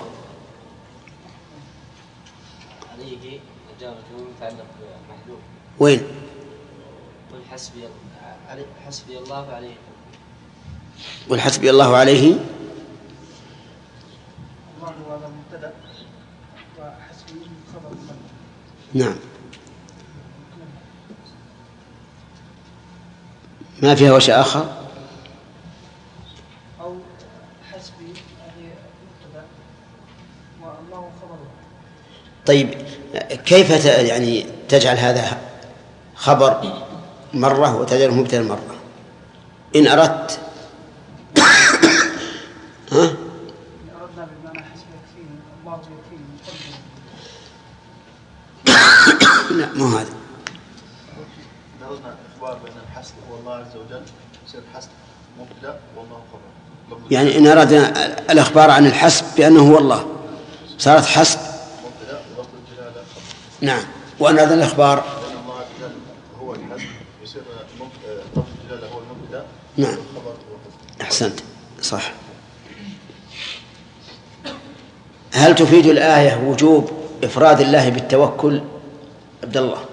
وين؟ قل حسبي حسبي الله عليه. قل حسبي الله عليه. الله هذا مبتدأ وحسبي خبر. نعم. ما فيها وجه آخر؟ أو حسبي هذه مبتدأ والله خبر. طيب كيف يعني تجعل هذا خبر مرة وتجعله مبتدأ مرة؟ إن أردت ها؟ إن أردنا بمعنى حسب يكفيني الله يكفيني. لا مو هذا. إن أردنا إخبار بأن الحسب هو الله عز وجل يصير الحسب مبتدأ والله خبر. يعني إن أردنا الإخبار عن الحسب بأنه هو الله صارت حسب مبتدأ ولفظ الجلالة خبر. نعم. وأن هذا الإخبار بأن الله عز وجل هو الحسب يصير لفظ الجلالة هو المبتدأ. نعم. والخبر هو الحسب. أحسنت صح. هل تفيد الآية وجوب إفراد الله بالتوكل عبد الله؟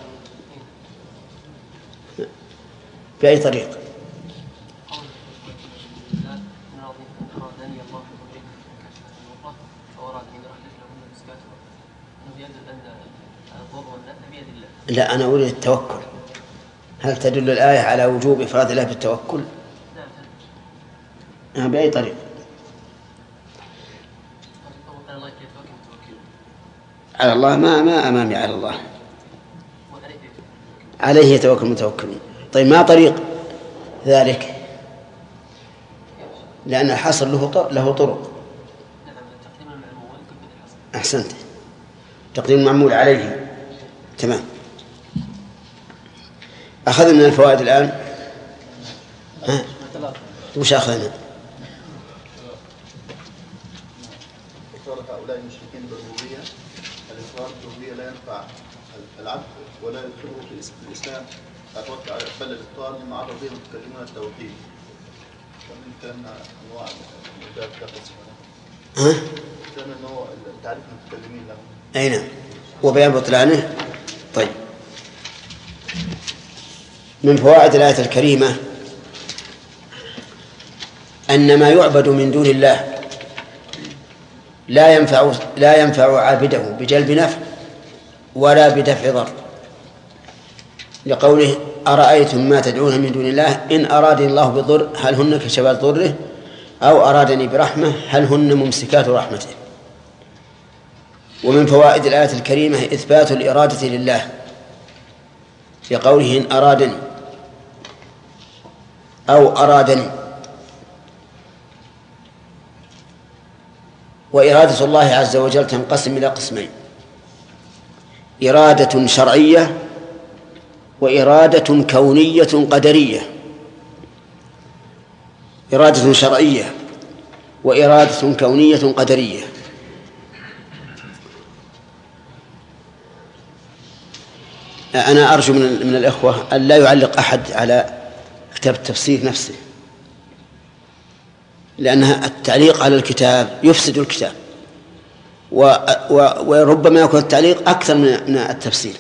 بأي طريق؟ لا أنا أريد التوكل. هل تدل الآية على وجوب إفراد الله بالتوكل؟ نعم. بأي طريق؟ على الله ما ما أمامي على الله. عليه يتوكل المتوكلون. طيب ما طريق ذلك؟ لأن الحصر له له طرق. أحسنت. تقديم المعمول عليه. تمام. أخذنا من الفوائد الآن. ها وش أخذنا؟ إقرار هؤلاء المشركين بالربوبية. الإقرار بالربوبية لا ينفع العبد ولا يدخله في الإسلام. أتوقع بل الإقرار مما عرف به المتكلمون التوحيد. ومن كان أنواع الإجابة داخل سبحانه. ها؟ كان أنه تعريف المتكلمين له. أي نعم. وبيان بطلانه. طيب من فوائد الآية الكريمة أن ما يعبد من دون الله لا ينفع لا ينفع عابده بجلب نفع ولا بدفع ضر، لقوله أرأيتم ما تدعون من دون الله إن أرادني الله بضر هل هن كشفات ضره أو أرادني برحمة هل هن ممسكات رحمته. ومن فوائد الآية الكريمة إثبات الإرادة لله لقوله إن أرادني أو أرادني. وإرادة الله عز وجل تنقسم إلى قسمين: إرادة شرعية وإرادة كونية قدرية. إرادة شرعية وإرادة كونية قدرية. أنا أرجو من من الإخوة أن لا يعلق أحد على كتاب التفسير نفسه، لأن التعليق على الكتاب يفسد الكتاب، وربما يكون التعليق أكثر من التفسير،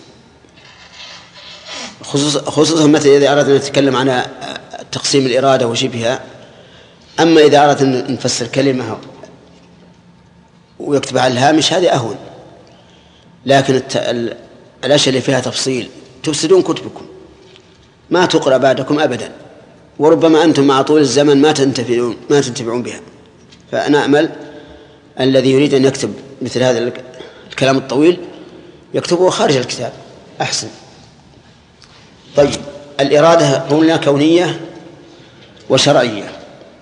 خصوصا مثل إذا أردنا أن نتكلم عن تقسيم الإرادة وشبهها. أما إذا أردنا أن نفسر كلمة ويكتب على الهامش هذه أهون، لكن الأشياء اللي فيها تفصيل تفسدون كتبكم، ما تقرأ بعدكم أبدا، وربما أنتم مع طول الزمن ما تنتفعون ما تنتفعون بها. فأنا أمل الذي يريد أن يكتب مثل هذا الكلام الطويل يكتبه خارج الكتاب أحسن. طيب، الإرادة قلنا كونية وشرعية.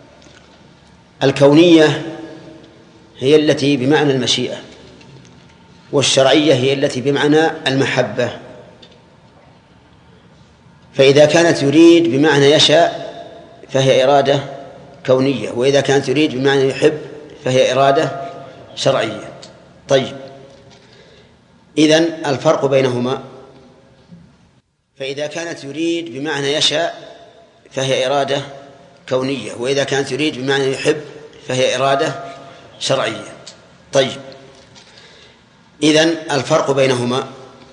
الكونية هي التي بمعنى المشيئة، والشرعية هي التي بمعنى المحبة. فإذا كانت يريد بمعنى يشاء فهي إرادة كونية، وإذا كانت يريد بمعنى يحب فهي إرادة شرعية. طيب، إذن الفرق بينهما، فإذا كانت يريد بمعنى يشاء فهي إرادة كونية، وإذا كانت يريد بمعنى يحب فهي إرادة شرعية. طيب، إذن الفرق بينهما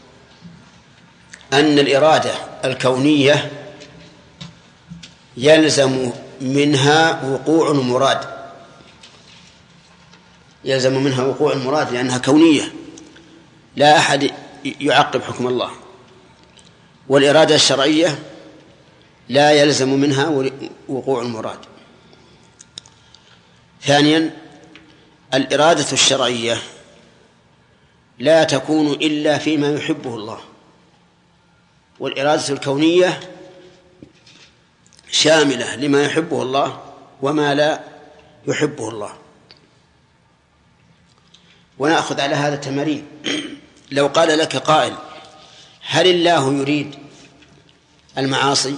أن الإرادة الكونية يلزم منها وقوع المراد، يلزم منها وقوع المراد لأنها كونية، لا أحد يعقب حكم الله. والإرادة الشرعية لا يلزم منها وقوع المراد. ثانيا، الإرادة الشرعية لا تكون إلا فيما يحبه الله، والإرادة الكونية شاملة لما يحبه الله وما لا يحبه الله. ونأخذ على هذا التمارين. لو قال لك قائل: هل الله يريد المعاصي؟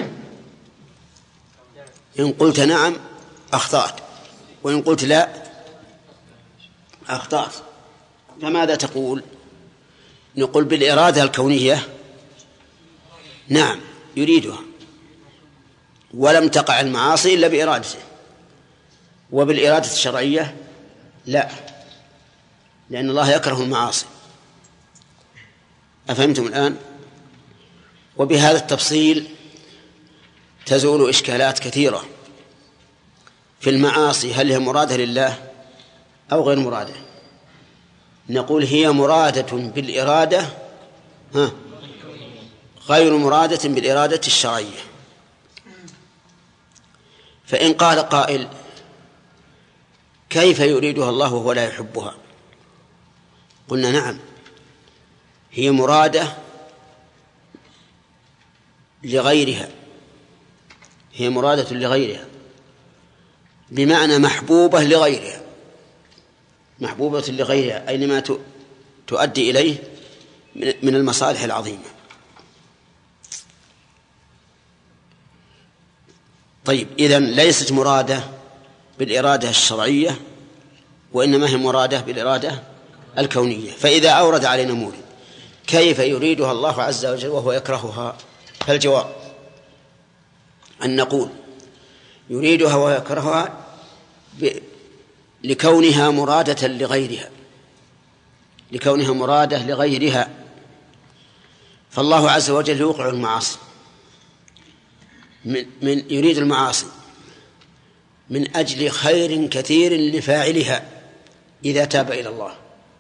إن قلت نعم أخطأت، وإن قلت لا أخطأت. فماذا تقول؟ نقول بالإرادة الكونية نعم يريدها، ولم تقع المعاصي إلا بإرادته. وبالإرادة الشرعية لا، لأن الله يكره المعاصي. أفهمتم الآن؟ وبهذا التفصيل تزول إشكالات كثيرة في المعاصي، هل هي مرادة لله أو غير مرادة؟ نقول هي مرادة بالإرادة ها غير مرادة بالإرادة الشرعية. فإن قال قائل: كيف يريدها الله وهو لا يحبها؟ قلنا نعم، هي مرادة لغيرها، هي مرادة لغيرها، بمعنى محبوبة لغيرها، محبوبة لغيرها أي لما تؤدي إليه من المصالح العظيمة. طيب، إذن ليست مرادة بالإرادة الشرعية، وإنما هي مرادة بالإرادة الكونية. فإذا أورد علينا مورد كيف يريدها الله عز وجل وهو يكرهها، فالجواب أن نقول يريدها وهو يكرهها لكونها مرادة لغيرها، لكونها مرادة لغيرها. فالله عز وجل يوقع المعاصي، من, من يريد المعاصي من أجل خير كثير لفاعلها إذا تاب إلى الله،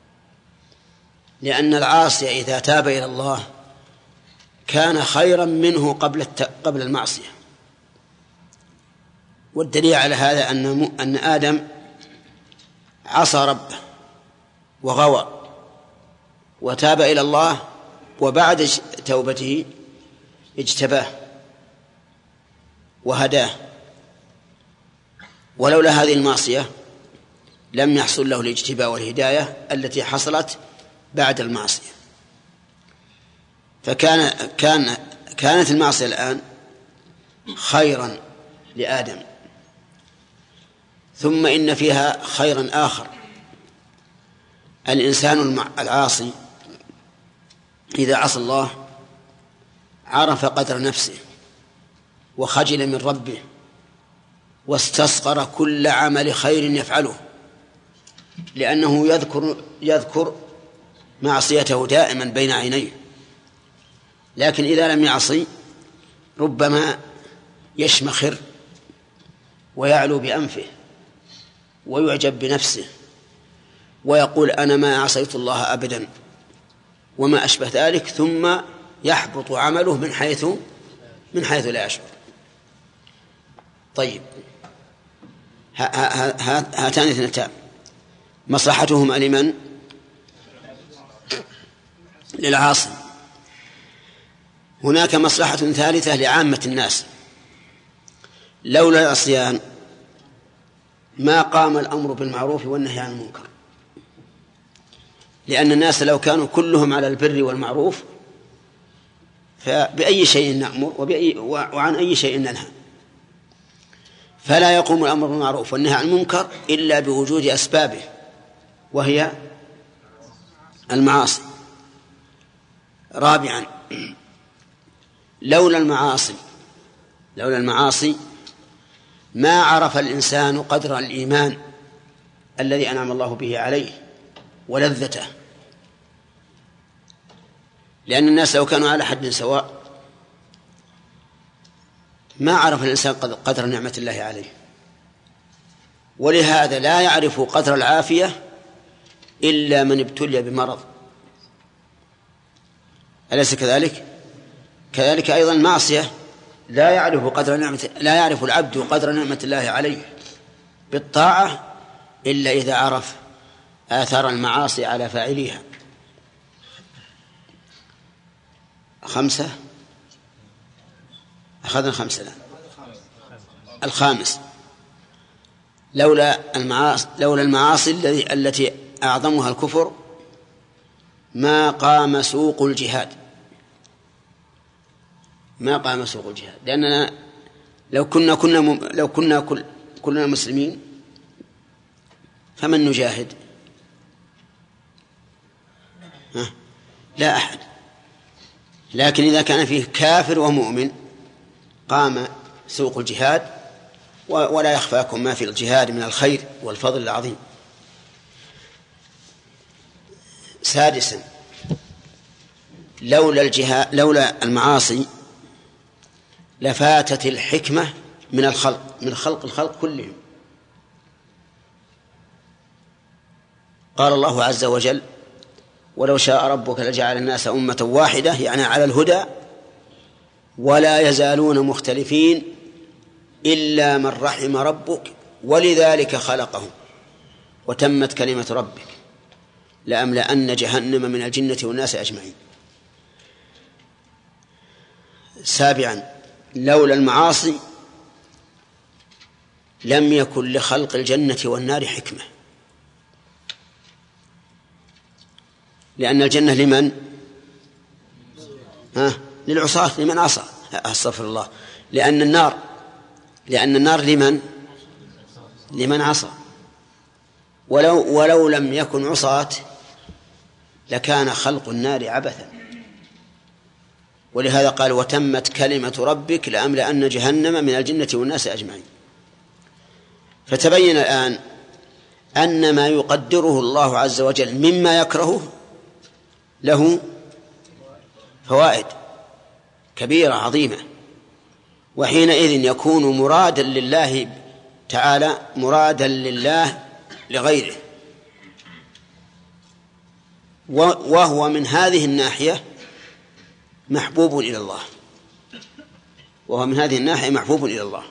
لأن العاصي إذا تاب إلى الله كان خيرا منه قبل قبل المعصية. والدليل على هذا أن أن آدم عصى ربه وغوى وتاب إلى الله، وبعد توبته اجتباه وهداه، ولولا هذه المعصية لم يحصل له الاجتباء والهداية التي حصلت بعد المعصية. فكان كان كانت المعصية الآن خيرا لآدم ثم إن فيها خيرا آخر. الإنسان العاصي إذا عصى الله عرف قدر نفسه وخجل من ربه واستصغر كل عمل خير يفعله، لأنه يذكر يذكر معصيته دائما بين عينيه. لكن إذا لم يعصي ربما يشمخر ويعلو بأنفه ويعجب بنفسه ويقول أنا ما عصيت الله أبدا وما أشبه ذلك، ثم يحبط عمله من حيث من حيث لا يشعر. طيب، هاتان اثنتان مصلحتهما لمن؟ للعاصي. هناك مصلحة ثالثة لعامة الناس. لولا العصيان ما قام الأمر بالمعروف والنهي عن المنكر، لأن الناس لو كانوا كلهم على البر والمعروف فبأي شيء نأمر وبأي وعن أي شيء ننهى. فلا يقوم الأمر بالمعروف والنهي عن المنكر إلا بوجود أسبابه، وهي المعاصي. رابعا، لولا المعاصي لولا المعاصي ما عرف الإنسان قدر الإيمان الذي أنعم الله به عليه ولذته، لأن الناس لو كانوا على حد سواء ما عرف الإنسان قدر نعمة الله عليه. ولهذا لا يعرف قدر العافية إلا من ابتلي بمرض، أليس كذلك؟ كذلك أيضا المعصية لا يعرف قدر نعمة لا يعرف العبد قدر نعمة الله عليه بالطاعة إلا إذا عرف آثار المعاصي على فاعليها. خمسة أخذنا خمسة الآن. الخامس، لولا المعاصي لولا المعاصي التي أعظمها الكفر ما قام سوق الجهاد ما قام سوق الجهاد لأننا لو كنا كنا لو كنا كل كلنا مسلمين فمن نجاهد؟ ها؟ لا أحد. لكن إذا كان فيه كافر ومؤمن قام سوق الجهاد، ولا يخفاكم ما في الجهاد من الخير والفضل العظيم. سادسا، لولا الجهاد لولا المعاصي لفاتت الحكمة من الخلق من خلق الخلق كلهم. قال الله عز وجل: ولو شاء ربك لجعل الناس أمة واحدة، يعني على الهدى، ولا يزالون مختلفين إلا من رحم ربك ولذلك خلقهم وتمت كلمة ربك لأملأن جهنم من الجنة والناس أجمعين. سابعا، لولا المعاصي لم يكن لخلق الجنة والنار حكمة، لأن الجنة لمن؟ ها؟ للعصاة، لمن عصى. أستغفر الله. لأن النار لأن النار لمن؟ لمن عصى. ولو ولو لم يكن عصاة لكان خلق النار عبثا. ولهذا قال: وتمت كلمة ربك لأملأن جهنم من الجنة والناس أجمعين. فتبين الآن أن ما يقدره الله عز وجل مما يكرهه له فوائد كبيرة عظيمة، وحينئذ يكون مرادا لله تعالى مرادا لله لغيره، وهو من هذه الناحية محبوب إلى الله وهو من هذه الناحية محبوب إلى الله.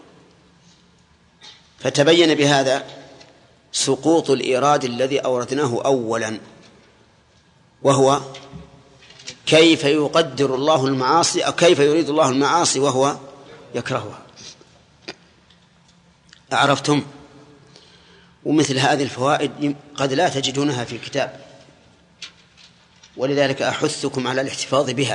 فتبين بهذا سقوط الإيراد الذي أوردناه أولا، وهو كيف يقدر الله المعاصي أو كيف يريد الله المعاصي وهو يكرهها. أعرفتم؟ ومثل هذه الفوائد قد لا تجدونها في الكتاب، ولذلك أحثكم على الاحتفاظ بها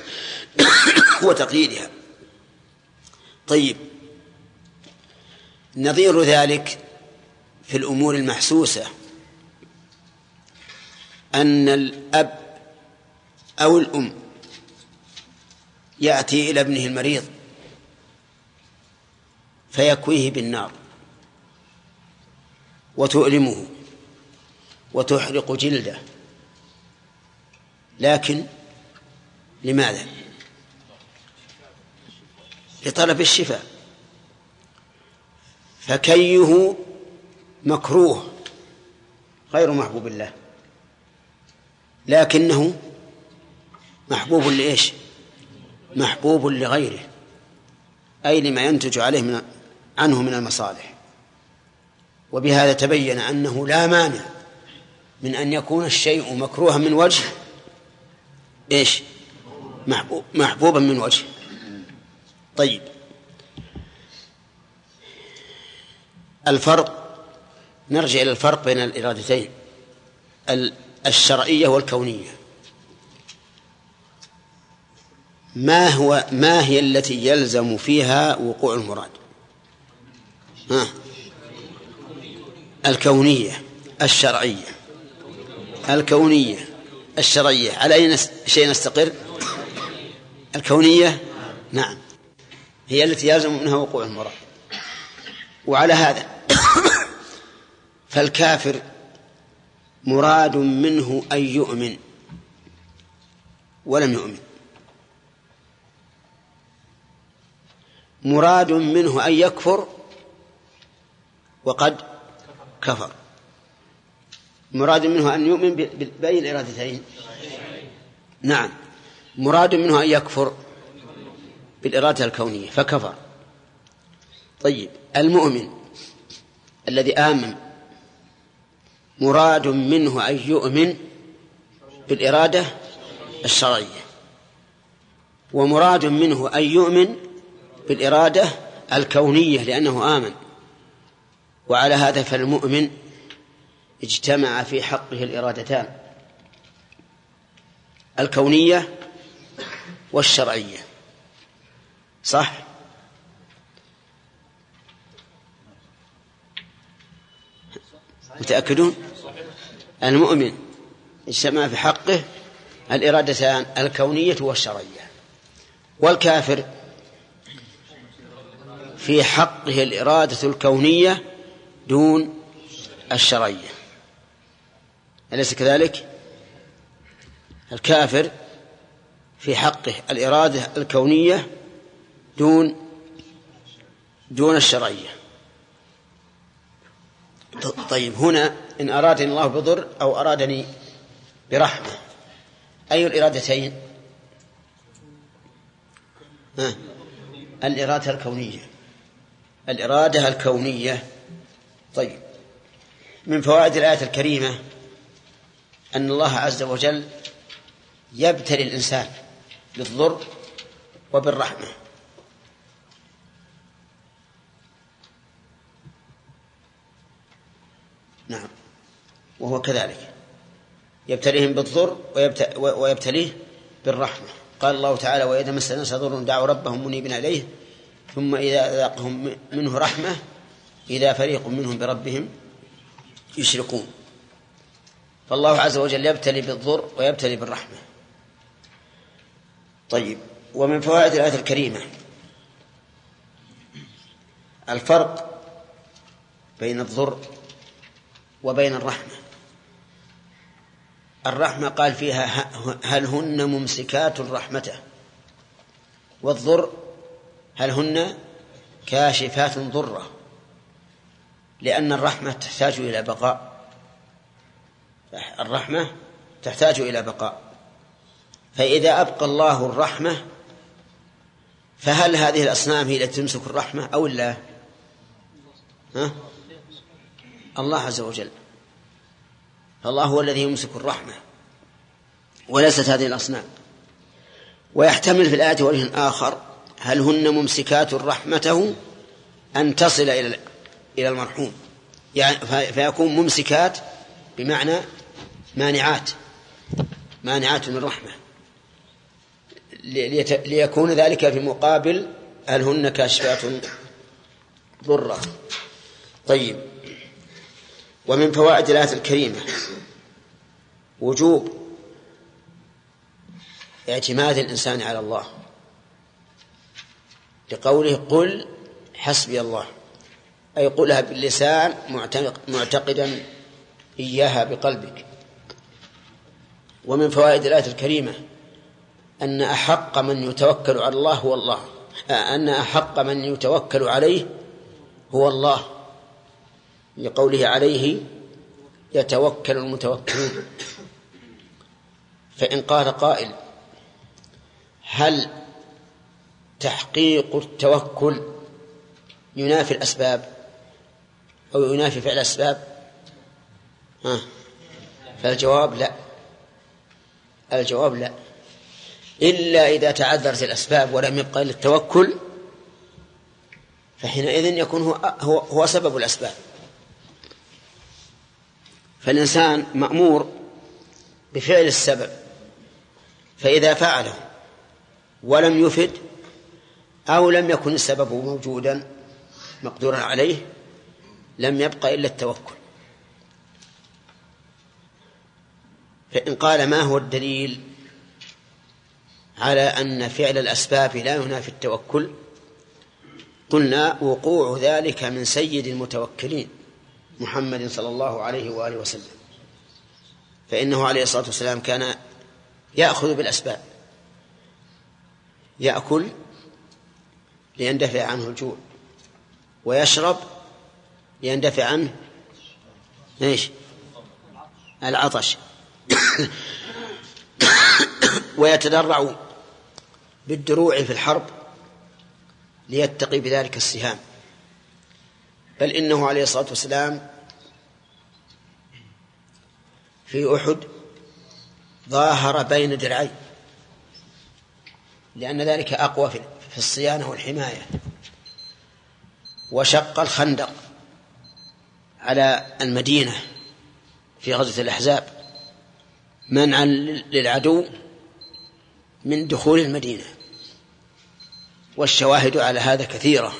وتقييدها. طيب، نظير ذلك في الأمور المحسوسة أن الأب أو الأم يأتي إلى ابنه المريض فيكويه بالنار وتؤلمه وتحرق جلده، لكن لماذا؟ لطلب الشفاء، فكيه مكروه غير محبوب الله، لكنه محبوب لإيش؟ محبوب لغيره، أي لما ينتج عليه من عنه من المصالح. وبهذا تبين أنه لا مانع من أن يكون الشيء مكروها من وجه إيش؟ محبوب محبوبا من وجه. طيب، الفرق، نرجع إلى الفرق بين الإرادتين الشرعية والكونية. ما هو ما هي التي يلزم فيها وقوع المراد؟ ها؟ الكونية الشرعية. الكونية الشرعية على أي شيء نستقر؟ الكونية، نعم، هي التي يلزم منها وقوع المراد. وعلى هذا فالكافر مراد منه أن يؤمن ولم يؤمن، مراد منه أن يكفر وقد كفر، مراد منه أن يؤمن بأي الإرادتين؟ نعم، مراد منه أن يكفر بالإرادة الكونية فكفر. طيب، المؤمن الذي آمن مراد منه أن يؤمن بالإرادة الشرعية، ومراد منه أن يؤمن بالإرادة الكونية لأنه آمن. وعلى هذا فالمؤمن اجتمع في حقه الإرادتان، الكونية والشرعية، صح؟ متأكدون؟ المؤمن اجتمع في حقه الإرادتان الكونية والشرعية، والكافر في حقه الإرادة الكونية دون الشرعية، أليس كذلك؟ الكافر في حقه الإرادة الكونية دون دون الشرعية. طيب، هنا إن أرادني الله بضر أو أرادني برحمة، أي الإرادتين؟ ها؟ الإرادة الكونية، الإرادة الكونية. طيب، من فوائد الآية الكريمة أن الله عز وجل يبتلي الإنسان بالضر وبالرحمة. نعم، وهو كذلك يبتليهم بالضر ويبتليه بالرحمة. قال الله تعالى: وإذا مس الناس ضر دعوا ربهم منيبين إليه ثم إذا أذاقهم منه رحمة إذا فريق منهم بربهم يشركون. فالله عز وجل يبتلي بالضر ويبتلي بالرحمة. طيب، ومن فوائد الآية الكريمة الفرق بين الضر وبين الرحمة. الرحمة قال فيها هل هن ممسكات رحمته، والضر هل هن كاشفات ضره، لأن الرحمة تحتاج إلى بقاء، الرحمة تحتاج إلى بقاء. فإذا أبقى الله الرحمة فهل هذه الأصنام هي التي تمسك الرحمة أو الله؟ ها؟ الله عز وجل، فالله هو الذي يمسك الرحمة وليست هذه الأصنام. ويحتمل في الآية وجه آخر هل هن ممسكات رحمته أن تصل إلى إلى المرحوم، يعني فيكون ممسكات بمعنى مانعات، مانعات من رحمة، ليكون ذلك في مقابل هل هن كاشفات ضرا. طيب، ومن فوائد الآية الكريمة وجوب اعتماد الإنسان على الله، لقوله قل حسبي الله، أي قلها باللسان معتقدا إياها بقلبك. ومن فوائد الآية الكريمة أن أحق من يتوكل على الله هو الله، أن أحق من يتوكل عليه هو الله، لقوله عليه يتوكل المتوكلون. فإن قال قائل هل تحقيق التوكل ينافي الأسباب أو ينافي فعل الأسباب؟ ها، فالجواب لا، الجواب لا، إلا إذا تعذرت الأسباب ولم يبقى إلا التوكل، فحينئذ يكون هو, هو, هو سبب الأسباب. فالإنسان مأمور بفعل السبب، فإذا فعله ولم يفد أو لم يكن السبب موجودا مقدورا عليه لم يبقى إلا التوكل. فإن قال ما هو الدليل على أن فعل الأسباب لا ينافي التوكل؟ قلنا وقوع ذلك من سيد المتوكلين محمد صلى الله عليه وآله وسلم، فإنه عليه الصلاة والسلام كان يأخذ بالأسباب، يأكل ليندفع عنه الجوع، ويشرب ليندفع عنه إيش؟ العطش، ويتدرع بالدروع في الحرب ليتقي بذلك السهام. بل إنه عليه الصلاة والسلام في أحد ظاهر بين درعين، لأن ذلك أقوى في الصيانة والحماية، وشق الخندق على المدينة في غزوة الأحزاب منعا للعدو من دخول المدينة، والشواهد على هذا كثيرة.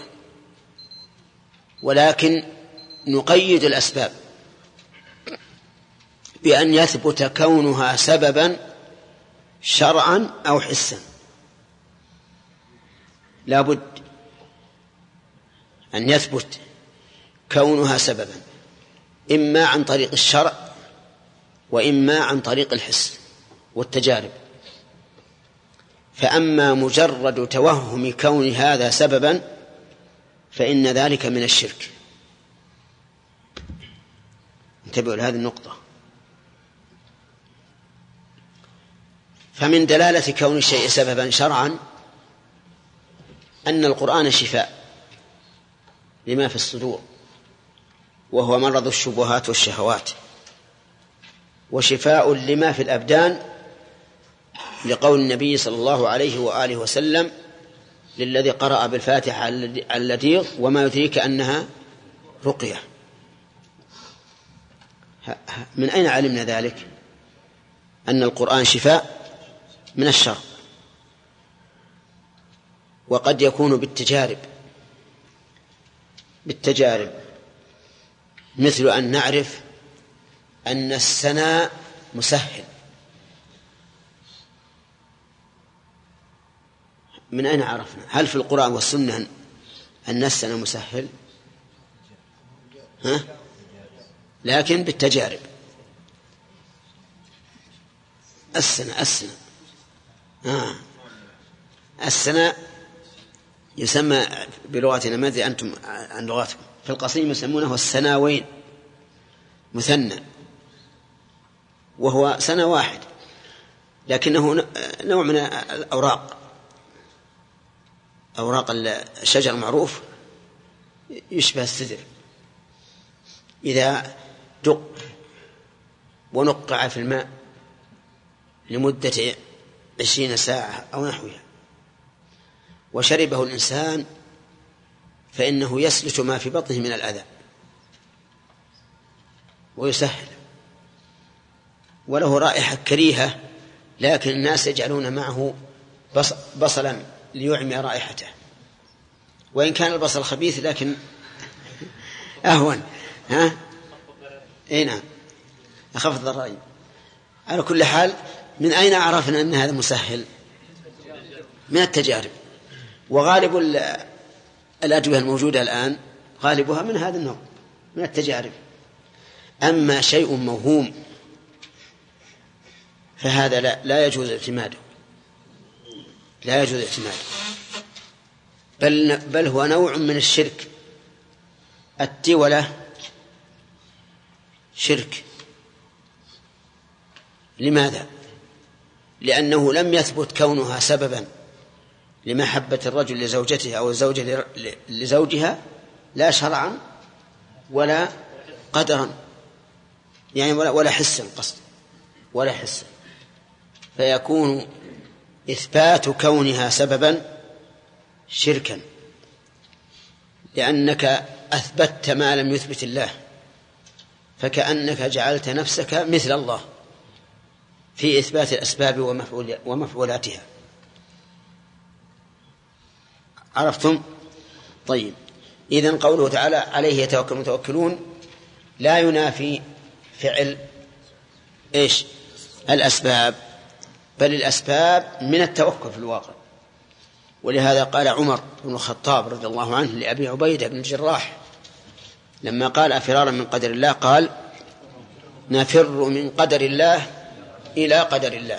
ولكن نقيد الأسباب بأن يثبت كونها سببا شرعا أو حسا، لا بد أن يثبت كونها سببا، إما عن طريق الشرع وإما عن طريق الحس والتجارب. فأما مجرد توهم كون هذا سببا فإن ذلك من الشرك. انتبهوا لهذه النقطة. فمن دلالة كون الشيء سببا شرعا أن القرآن شفاء لما في الصدور، وهو مرض الشبهات والشهوات، وشفاء لما في الأبدان، لقول النبي صلى الله عليه وآله وسلم للذي قرأ بالفاتحة اللذيذ وما يدريك أنها رقية. من أين علمنا ذلك؟ أن القرآن شفاء من الشر، وقد يكون بالتجارب بالتجارب مثل أن نعرف أن السناء مسهل. من أين عرفنا؟ هل في القرآن والسنة أن السنة مسهل؟ ها؟ لكن بالتجارب. السنة السنة آه. السنة يسمى بلغتنا، ما أدري أنتم عن لغتكم، في القصيم يسمونه السناوين مثنى، وهو سنة واحد لكنه نوع من الأوراق، أوراق الشجر المعروف يشبه السدر، إذا دق ونقع في الماء لمدة عشرين ساعة أو نحوها وشربه الإنسان فإنه يسلت ما في بطنه من الأذى ويسهل، وله رائحة كريهة لكن الناس يجعلون معه بصلا ليعمي رائحته، وإن كان البصل خبيث لكن أهون. ها اي نعم أخف الضررين. على كل حال من أين عرفنا أن هذا مسهل؟ من التجارب. وغالب الأدوية الموجودة الآن غالبها من هذا النوع من التجارب. أما شيء موهوم فهذا لا, لا يجوز اعتماده لا يجوز اعتماده بل, بل هو نوع من الشرك. التولة شرك. لماذا؟ لأنه لم يثبت كونها سببا لمحبة الرجل لزوجته أو الزوجة لزوجها لا شرعا ولا قدرا، يعني ولا, ولا حسا قصد ولا حسا، فيكون إثبات كونها سببا شركا، لأنك أثبتت ما لم يثبت الله، فكأنك جعلت نفسك مثل الله في إثبات الأسباب ومفعولاتها. عرفتم؟ طيب، إذن قوله تعالى عليه يتوكل المتوكلون لا ينافي فعل إيش؟ الأسباب، بل الأسباب من التوكل في الواقع. ولهذا قال عمر بن الخطاب رضي الله عنه لأبي عبيدة بن الجراح لما قال أفرارا من قدر الله، قال نفر من قدر الله إلى قدر الله.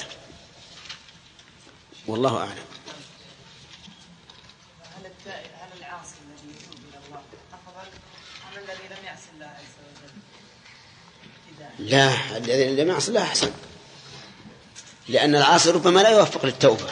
والله أعلم. هل التائب هل العاصي الذي يتوب إلى الله أفضل أم الذي لم يعصي الله عز وجل؟ لا، الذي لم يعصي الله أحسن، لأن العاصي ربما لا يوفق للتوبة.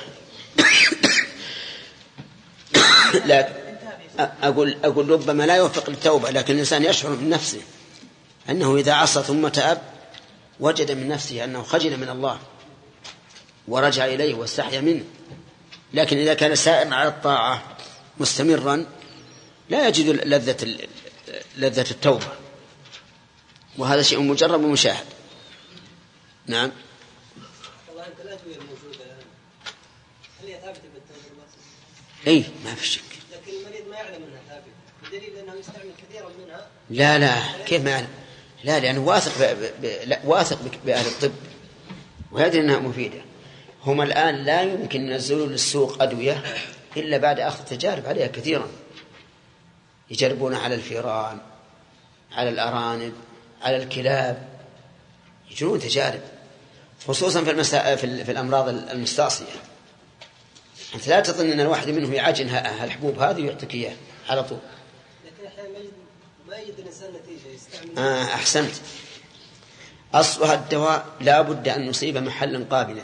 لا أقول أقول ربما لا يوفق للتوبة، لكن الإنسان يشعر من نفسه أنه إذا عصى ثم تاب وجد من نفسه أنه خجل من الله ورجع إليه واستحيا منه. لكن إذا كان سائرا على الطاعة مستمرا لا يجد لذة لذة التوبة، وهذا شيء مجرب ومشاهد. نعم. والله أنت الأدوية الموجودة الآن هل هي ثابتة بالتوبة؟ أي ما في شك. لكن المريض ما يعلم أنها ثابتة بدليل أنه يستعمل كثيرا منها. لا لا كيف ما لا لأنه واثق ب... ب... لا واثق بأهل الطب وهذه أنها مفيدة. هم الآن لا يمكن ينزلوا للسوق أدوية إلا بعد أخذ تجارب عليها كثيرا، يجربون على الفيران، على الأرانب، على الكلاب، يجرون تجارب خصوصا في, المسا... في, في الأمراض المستعصية. أنت لا تظن أن الواحد منهم يعجن هالحبوب هذه ويعطيك إياه على طول. لكن أحيانا ما يجد الإنسان نتيجة يستعمل. آه أحسنت. أصلها الدواء لا بد أن نصيب محلا قابلا.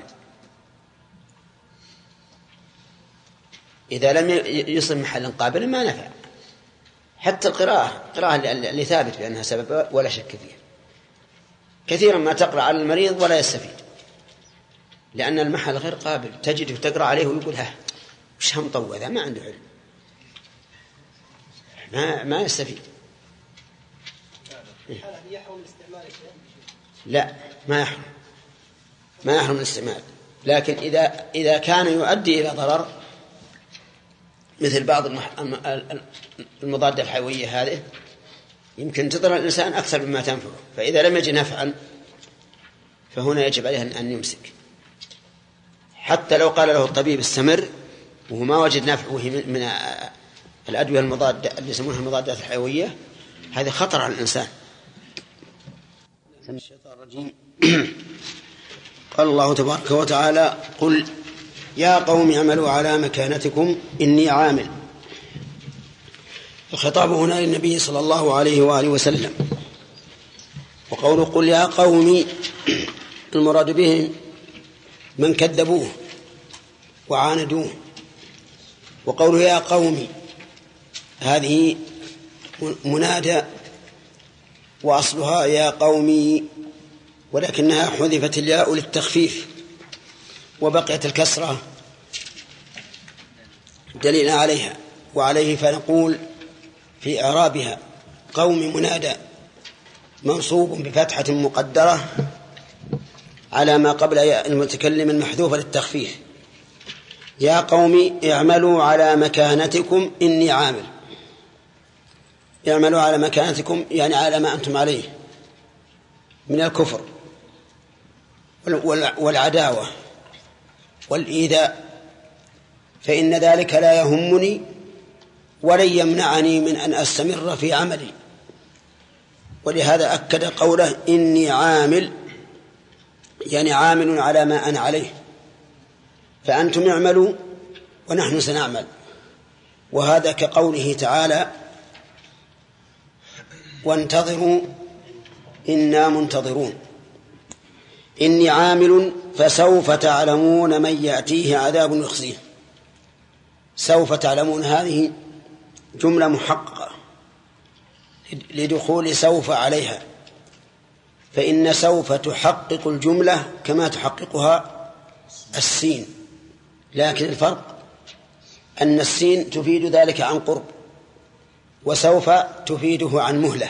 إذا لم يصب محلا قابلا ما نفع. حتى القراءة القراءة اللي ثابت بأنها سبب ولا شك فيها، كثيرا ما تقرأ على المريض ولا يستفيد، لأن المحل غير قابل. تجده تقرأ عليه ويقول ها وش هم طوّ ذا ما عنده علم، ما ما يستفيد. لا ما يحرم ما يحرم الاستعمال، لكن إذا إذا كان يؤدي إلى ضرر مثل بعض المضادات الحيوية هذه يمكن تضر الإنسان أكثر مما تنفعه، فإذا لم يجد نفعا فهنا يجب عليه أن يمسك، حتى لو قال له الطبيب استمر وهو ما وجد نفع وهي من الأدوية المضادة اللي يسمونها المضادات الحيوية، هذا خطر على الإنسان. الشيطان الرجيم. قال الله تبارك وتعالى قل يا قوم اعملوا على مكانتكم إني عامل. الخطاب هنا للنبي صلى الله عليه وآله وسلم، وقوله قل يا قوم المراد بهم من كذبوه وعاندوه، وقوله يا قوم هذه منادى وأصلها يا قومي، ولكنها حذفت الياء للتخفيف وبقيت الكسرة دليل عليها، وعليه فنقول في إعرابها قوم منادى منصوب بفتحة مقدرة على ما قبل ياء المتكلم المحذوفة للتخفيف. يا قوم اعملوا على مكانتكم إني عامل. اعملوا على مكانتكم يعني على ما أنتم عليه من الكفر والعداوة والإيذاء، فإن ذلك لا يهمني ولن يمنعني من أن أستمر في عملي. ولهذا أكد قوله إني عامل، يعني عامل على ما أنا عليه، فأنتم اعملوا ونحن سنعمل. وهذا كقوله تعالى وانتظروا إنا منتظرون. إني عامل فسوف تعلمون من يأتيه عذاب يخزيه. سوف تعلمون هذه جملة محققة لدخول سوف عليها، فإن سوف تحقق الجملة كما تحققها السين، لكن الفرق أن السين تفيد ذلك عن قرب، وسوف تفيده عن مهلة.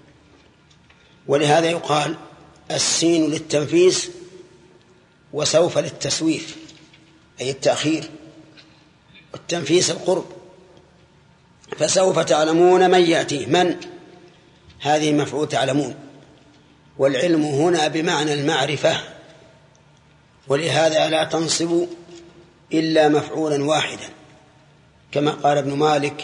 ولهذا يقال السين للتنفيس وسوف للتسويف، أي التأخير، والتنفيس القرب. فسوف تعلمون من يأتيه، من هذه مفعول تعلمون، والعلم هنا بمعنى المعرفة، ولهذا لا تنصب إلا مفعولا واحدا، كما قال ابن مالك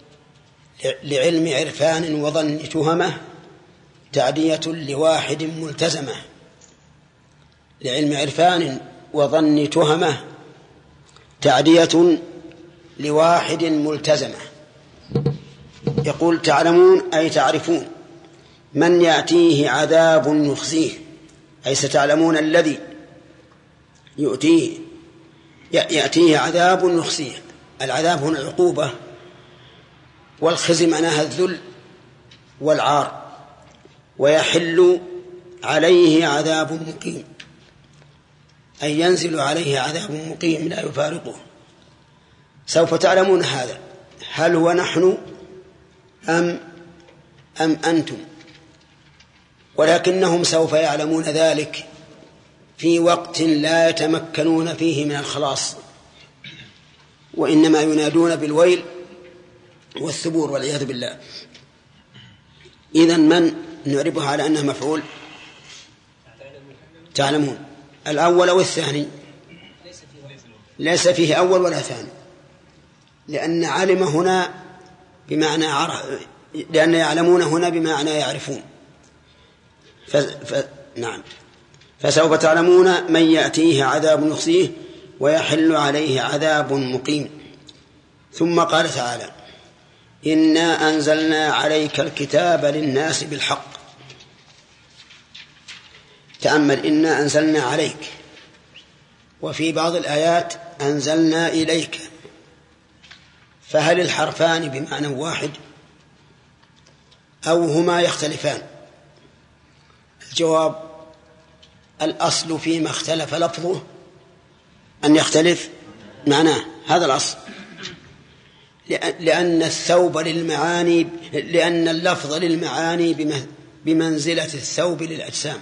لعلم عرفان وظن تهمة تعدية لواحد ملتزمة. لعلم عرفان وظن تهمة تعدية لواحد ملتزمة. يقول تعلمون أي تعرفون من يأتيه عذاب يخزيه، أي ستعلمون الذي يؤتيه يأتيه عذاب يخزيه. العذاب هنا العقوبة، والخزي معناها الذل والعار، ويحل عليه عذاب مقيم، أي ينزل عليه عذاب مقيم لا يفارقه. سوف تعلمون هذا، هل هو نحن أم أم أنتم؟ ولكنهم سوف يعلمون ذلك في وقت لا يتمكنون فيه من الخلاص، وإنما ينادون بالويل والثبور والعياذ بالله. إذن من نعربها على أنه مفعول تعلمون. الأول والثاني ليس فيه أول ولا ثاني، لأن علم هنا بمعنى عرف، لأن يعلمون هنا بمعنى يعرفون. ف... ف... نعم فسوف تعلمون من يأتيه عذاب يخزيه ويحل عليه عذاب مقيم. ثم قال تعالى إنا أنزلنا عليك الكتاب للناس بالحق. تأمل إنا أنزلنا عليك، وفي بعض الآيات أنزلنا إليك، فهل الحرفان بمعنى واحد أو هما يختلفان؟ الجواب الأصل فيما اختلف لفظه أن يختلف معناه، هذا الأصل، لأن الثوب للمعاني لأن اللفظ للمعاني بمنزلة الثوب للأجسام.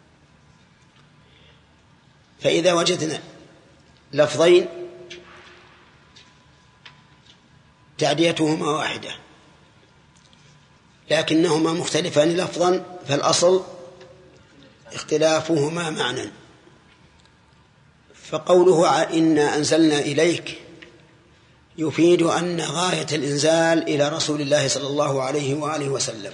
فإذا وجدنا لفظين تعديتهما واحدة لكنهما مختلفان لفظا، فالأصل اختلافهما معنى. فقوله إنا أنزلنا إليك يفيد أن غاية الإنزال إلى رسول الله صلى الله عليه وآله وسلم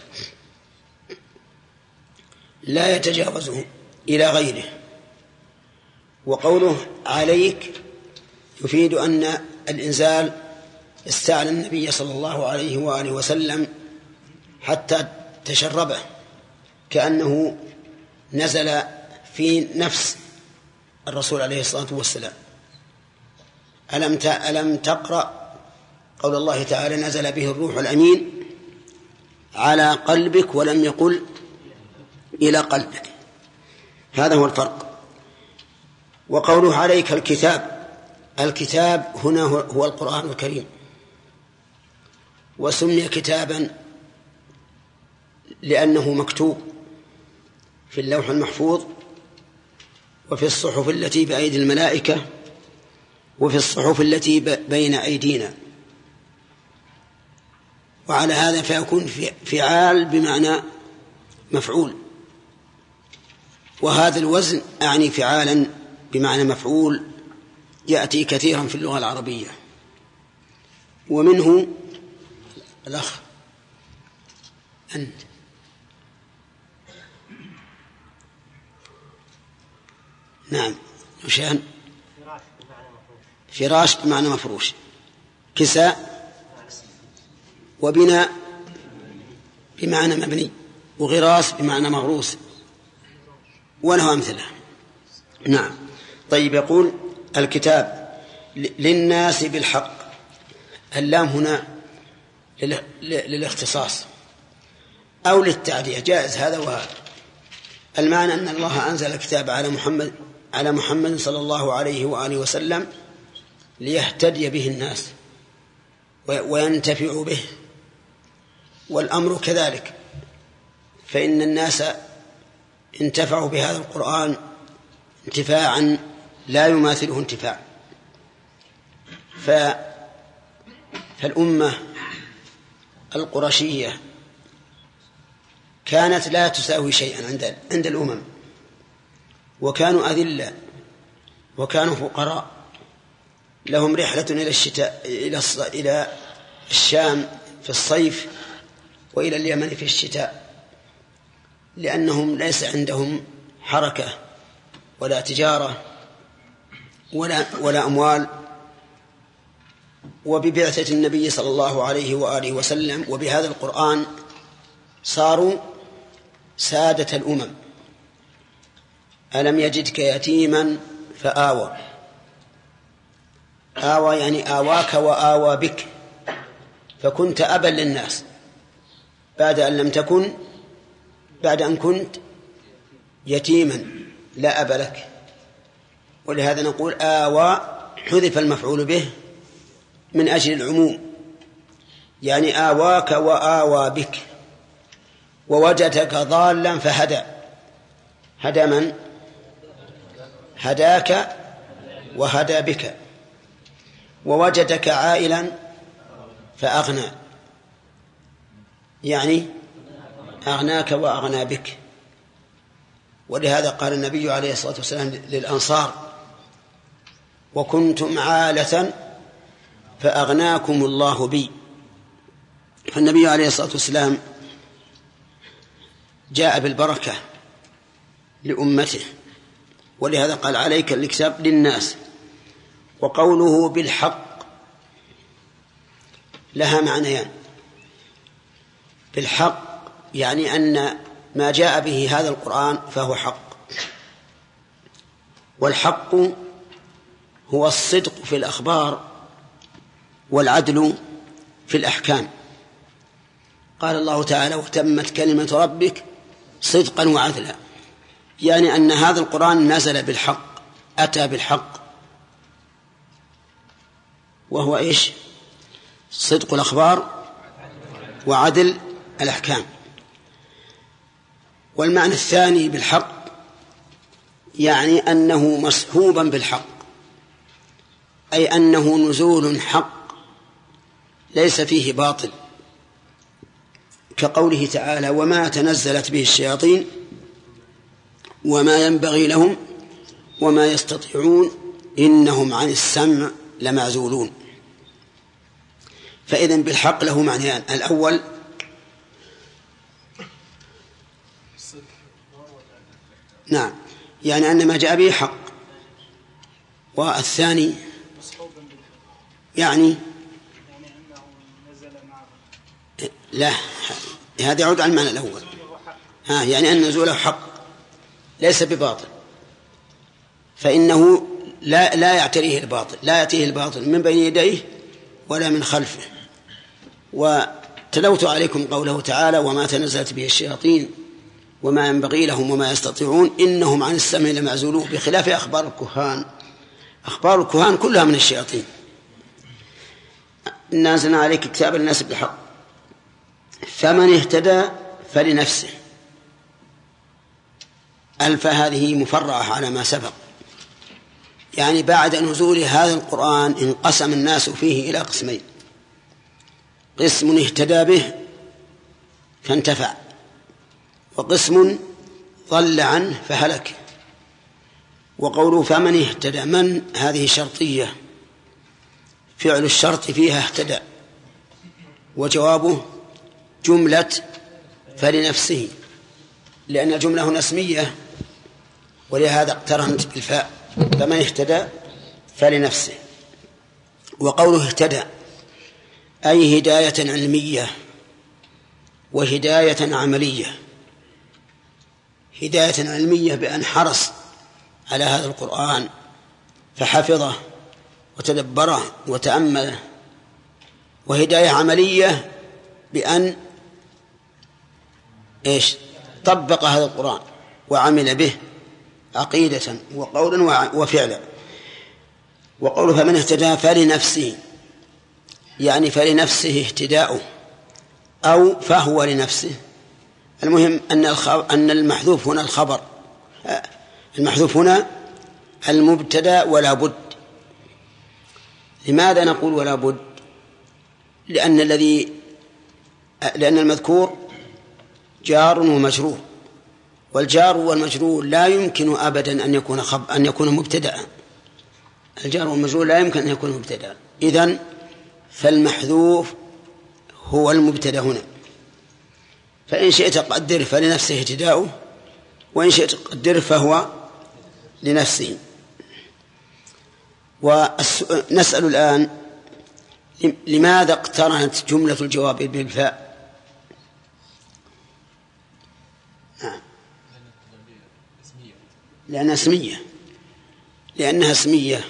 لا يتجاوزه إلى غيره. وقوله عليك يفيد أن الإنزال استعلى النبي صلى الله عليه وآله وسلم حتى تشربه، كأنه نزل في نفس الرسول عليه الصلاة والسلام. ألم ألم تقرأ قول الله تعالى نزل به الروح الأمين على قلبك، ولم يقل إلى قلبك. هذا هو الفرق. وقوله عليك الكتاب، الكتاب هنا هو القرآن الكريم، وسمي كتابا لأنه مكتوب في اللوح المحفوظ، وفي الصحف التي بأيدي الملائكة، وفي الصحف التي بين أيدينا. وعلى هذا فيكون فعال بمعنى مفعول، وهذا الوزن أعني فعالا بمعنى مفعول يأتي كثيرا في اللغة العربية. ومنه الأخ أنت نعم وشان فراش بمعنى مفروش، كساء وبناء بمعنى مبني، وغراس بمعنى مغروس، وله أمثلة. نعم. طيب، يقول الكتاب للناس بالحق. اللام هنا للاختصاص أو للتعدية، جائز هذا وهذا. المعنى أن الله أنزل الكتاب على محمد على محمد صلى الله عليه وآله وسلم ليهتدي به الناس وينتفعوا به، والأمر كذلك، فإن الناس انتفعوا بهذا القرآن انتفاعا لا يماثله انتفاع. فالأمة القرشية كانت لا تساوي شيئا عند عند الأمم، وكانوا أذلة وكانوا فقراء، لهم رحلة إلى الشتاء إلى إلى الشام في الصيف وإلى اليمن في الشتاء، لأنهم ليس عندهم حركة ولا تجارة ولا ولا أموال. وببعثة النبي صلى الله عليه وآله وسلم وبهذا القرآن صاروا سادة الأمم. ألم يجدك يتيما فآوى، آوى يعني آواك وآوى بك، فكنت أبا للناس بعد أن لم تكن بعد أن كنت يتيما لا أب لك. ولهذا نقول آوى حذف المفعول به من أجل العموم، يعني آواك وآوى بك. ووجدك ضالا فهدى، هدى من؟ هداك وهدى بك. ووجدك عائلا فأغنى، يعني أغناك وأغنى بك. ولهذا قال النبي عليه الصلاة والسلام للأنصار: وكنتم عالة فأغناكم الله بي. فالنبي عليه الصلاة والسلام جاء بالبركة لأمته، ولهذا قال: عليك الكتاب للناس. وقوله بالحق لها معنيان: بالحق يعني أن ما جاء به هذا القرآن فهو حق، والحق هو الصدق في الأخبار والعدل في الأحكام. قال الله تعالى: وتمت كلمة ربك صدقا وعدلا، يعني أن هذا القرآن نزل بالحق، أتى بالحق، وهو إيش؟ صدق الأخبار وعدل الأحكام. والمعنى الثاني بالحق يعني أنه مصحوبا بالحق، أي أنه نزول حق ليس فيه باطل، كقوله تعالى: وما تنزلت به الشياطين وما ينبغي لهم وما يستطيعون إنهم عن السمع لمعزولون. فإذن بالحق له معنيان: الأول نعم يعني أن ما جاء به حق، والثاني يعني لا، هذا يعود على المعنى الأول، ها يعني أن نزوله حق ليس بباطل، فإنه لا لا يعتريه الباطل، لا يأتيه الباطل من بين يديه ولا من خلفه. وتلوت عليكم قوله تعالى: وما تنزلت به الشياطين وما ينبغي لهم وما يستطيعون إنهم عن السمع لمعزولون، بخلاف أخبار الكهان. أخبار الكهان كلها من الشياطين. نازلنا عليك كتاب الناس بالحق فمن اهتدى فلنفسه. ألف هذه مفرعة على ما سبق، يعني بعد نزول هذا القرآن انقسم الناس فيه إلى قسمين: قسم اهتدى به فانتفع، وقسم ضل عنه فهلك. وقوله فمن اهتدى، من هذه شرطية، فعل الشرط فيها اهتدى، وجوابه جملة فلنفسه، لأن الجملة هنا اسمية ولهذا اقترنت بالفاء، فمن اهتدى فلنفسه. وقوله اهتدى أي هداية علمية وهداية عملية. هداية علمية بأن حرص على هذا القرآن فحفظه وتدبره وتأمله، وهداية عملية بأن إيش طبق هذا القرآن وعمل به عقيدة وقولا وفعلا. وقوله فمن اهتدى فلنفسه، يعني فلنفسه اهتداؤه أو فهو لنفسه. المهم أن أن المحذوف هنا الخبر، المحذوف هنا المبتدأ ولا بد. لماذا نقول ولا بد؟ لأن الذي لأن المذكور جار ومجرور، والجار والمجرور لا يمكن أبدا أن يكون خب أن يكون مبتدأ. الجار والمجرور لا يمكن أن يكون مبتدأ، إذن فالمحذوف هو المبتدأ هنا. فإن شئت قدر فلنفسه اهتداؤه، وإن شئت قدر فهو لنفسه. ونسأل الآن لماذا اقترنت جملة الجواب بالفاء؟ نعم. لأنها اسمية لأنها اسمية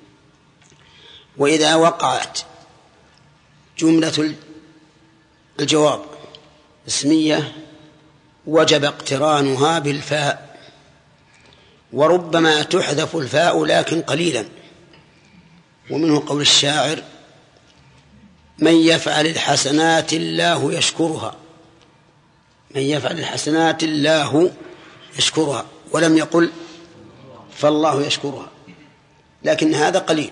وإذا وقعت جملة الجواب اسمية وجب اقترانها بالفاء، وربما تحذف الفاء لكن قليلا. ومنه قول الشاعر: من يفعل الحسنات الله يشكرها، من يفعل الحسنات الله يشكرها، ولم يقل فالله يشكرها، لكن هذا قليل.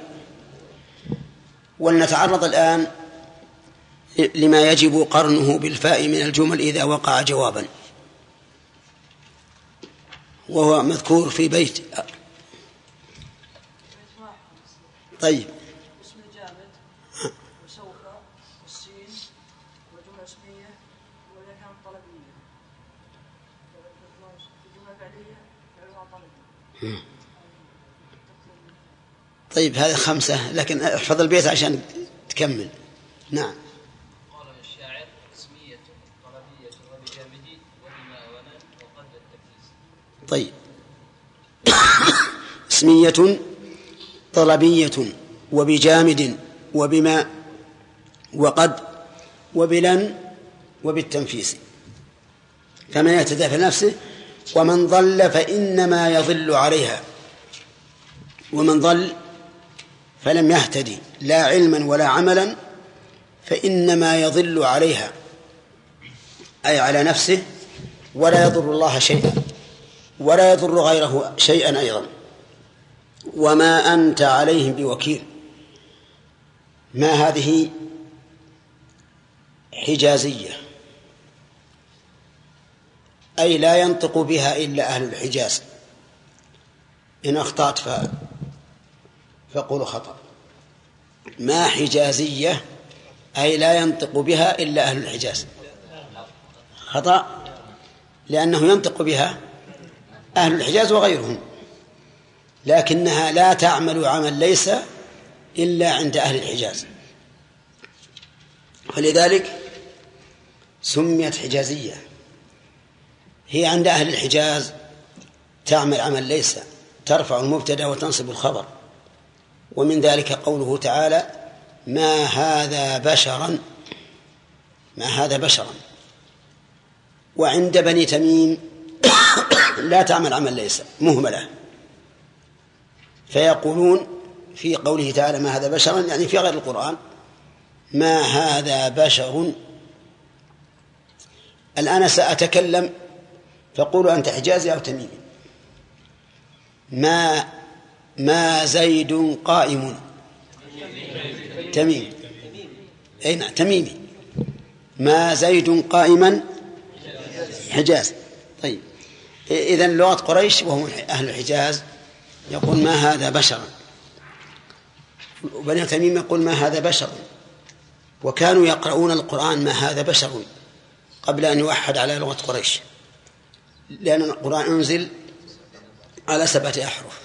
ولنتعرض الآن لما يجب قرنه بالفاء من الجمل إذا وقع جوابا، وهو مذكور في بيت. طيب، اسم الجامد وسوف والسين وجملة اسمية وإذا كانت طلبية، الجملة فعلية فعلها طلبية. طيب هذه خمسة، لكن احفظ البيت عشان تكمل. نعم. قال الشاعر: اسمية طلبية وبجامد وبما ونن وقد التكييس. طيب اسمية طلبية وبجامد وبما وقد وبلن وبالتنفيس. فمن يهتدى فنفسه، ومن ضل فإنما يضل عليها. ومن ضل فلم يهتدي لا علما ولا عملا فإنما يضل عليها، أي على نفسه، ولا يضر الله شيئا ولا يضر غيره شيئا أيضا. وما أنت عليهم بوكيل. ما هذه حجازية، أي لا ينطق بها إلا أهل الحجاز. إن أخطأت ف... فقولوا خطأ. ما حجازية أي لا ينطق بها إلا أهل الحجاز. خطأ، لأنه ينطق بها أهل الحجاز وغيرهم، لكنها لا تعمل عمل ليس إلا عند أهل الحجاز، فلذلك سميت حجازية. هي عند أهل الحجاز تعمل عمل ليس، ترفع المبتدأ وتنصب الخبر. ومن ذلك قوله تعالى: ما هذا بشرا، ما هذا بشرا. وعند بني تميم لا تعمل عمل ليس، مهملة، فيقولون في قوله تعالى ما هذا بشرا، يعني في غير القرآن: ما هذا بشر. الآن سأتكلم فقولوا أنت حجازي أو تميمي. ما ما زيد قائم، تميمي. أي نعم تميمي. ما زيد قائما حجاز. طيب إذن لغة قريش وهم أهل الحجاز يقول ما هذا بشرا، وبني تميم يقول ما هذا بشر، وكانوا يقرؤون القرآن ما هذا بشر قبل أن يوحد على لغة قريش، لأن القرآن أنزل على سبعة أحرف.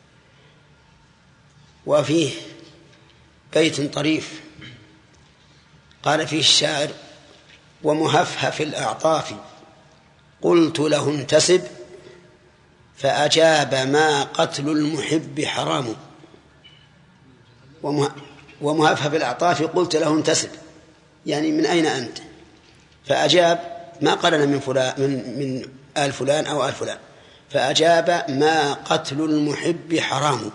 وفيه بيت طريف قال فيه الشاعر ومهفهف الأعطاف قلت له انتسب فأجاب ما قتل المحب حرام. ومهفهف الأعطاف قلت له انتسب يعني من أين أنت، فأجاب ما قالنا من فلان من من آل فلان أو آل فلان، فأجاب ما قتل المحب حرام.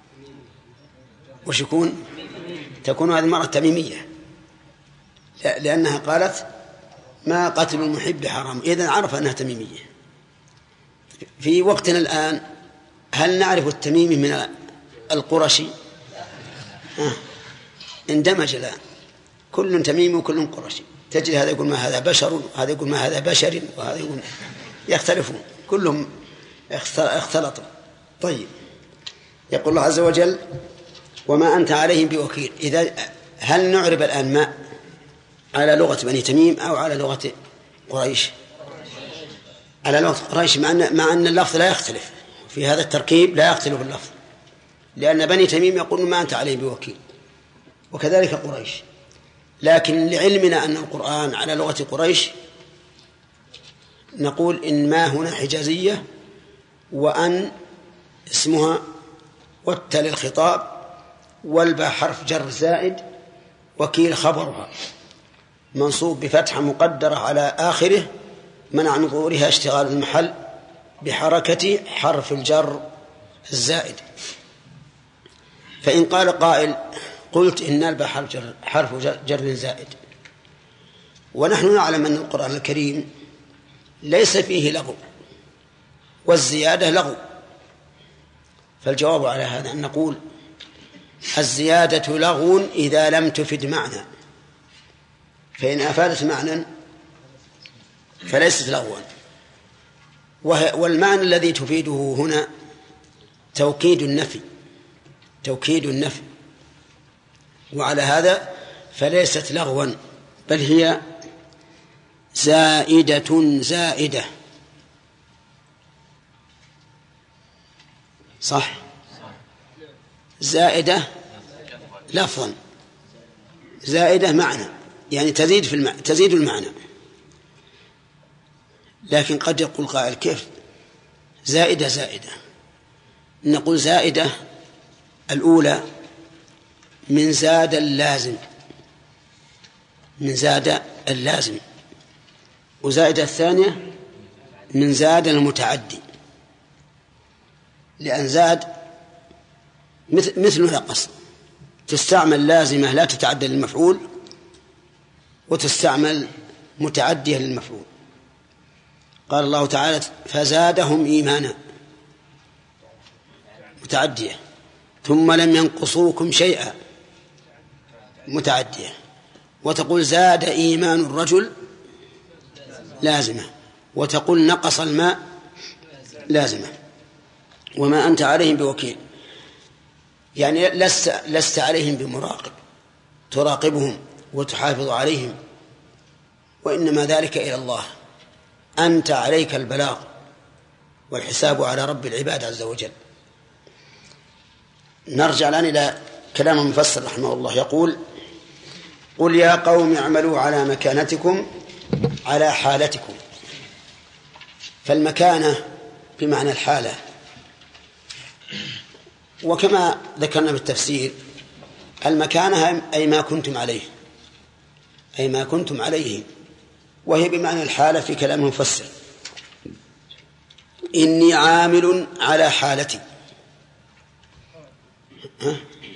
وش يكون؟ تكون هذه المرأة تميمية لأنها قالت ما قتل المحب حرام، إذن عرف أنها تميمية. في وقتنا الآن هل نعرف التميمي من القرشي؟ آه. اندمج الآن كل تميمي وكل قرشي، تجد هذا يقول ما هذا بشر وهذا يقول ما هذا بشر وهذا يقول يختلفون كلهم اختلطوا. طيب يقول الله عز وجل وما أنت عليهم بوكيل. إذا هل نعرب الآن ما على لغة بني تميم أو على لغة قريش؟ على لغة قريش، مع أن, مع أن اللفظ لا يختلف في هذا التركيب، لا يختلف اللفظ، لأن بني تميم يقول ما أنت عليهم بوكيل وكذلك قريش. لكن لعلمنا أن القرآن على لغة قريش نقول إن ما هنا حجازية، وأن اسمها والتل الخطاب، والباء حرف جر زائد، وكيل خبرها منصوب بفتحة مقدرة على آخره منع من ظهورها اشتغال المحل بحركة حرف الجر الزائد. فإن قال قائل قلت إن الباء حرف جر, حرف جر زائد، ونحن نعلم أن القرآن الكريم ليس فيه لغو والزيادة لغو، فالجواب على هذا أن نقول الزيادة لغو إذا لم تفد معنى، فإن أفادت معنى فليست لغوا. والمعنى الذي تفيده هنا توكيد النفي توكيد النفي وعلى هذا فليست لغوا بل هي زائدة زائدة. صح، زائدة لفظا، زائدة معنى، يعني تزيد في المعنى تزيد المعنى. لكن قد يقول قائل كيف زائدة زائدة؟ نقول زائدة الأولى من زاد اللازم من زاد اللازم وزائدة الثانية من زاد المتعدي، لأن زاد مثل نقص، تستعمل لازمة لا تتعدى للمفعول وتستعمل متعدية للمفعول. قال الله تعالى فزادهم إيمانا متعدية، ثم لم ينقصوكم شيئا متعدية، وتقول زاد إيمان الرجل لازمة، وتقول نقص الماء لازمة. وما أنت عليهم بوكيل، يعني لست, لست عليهم بمراقب تراقبهم وتحافظ عليهم، وإنما ذلك إلى الله، أنت عليك البلاغ والحساب على رب العباد عز وجل. نرجع الآن إلى كلام المفسر رحمه الله، يقول قل يا قوم اعملوا على مكانتكم على حالتكم. فالمكانة بمعنى الحالة، وكما ذكرنا بالتفسير المكانة أي ما كنتم عليه أي ما كنتم عليه وهي بمعنى الحالة في كلام المفسر. إني عامل على حالتي، ها؟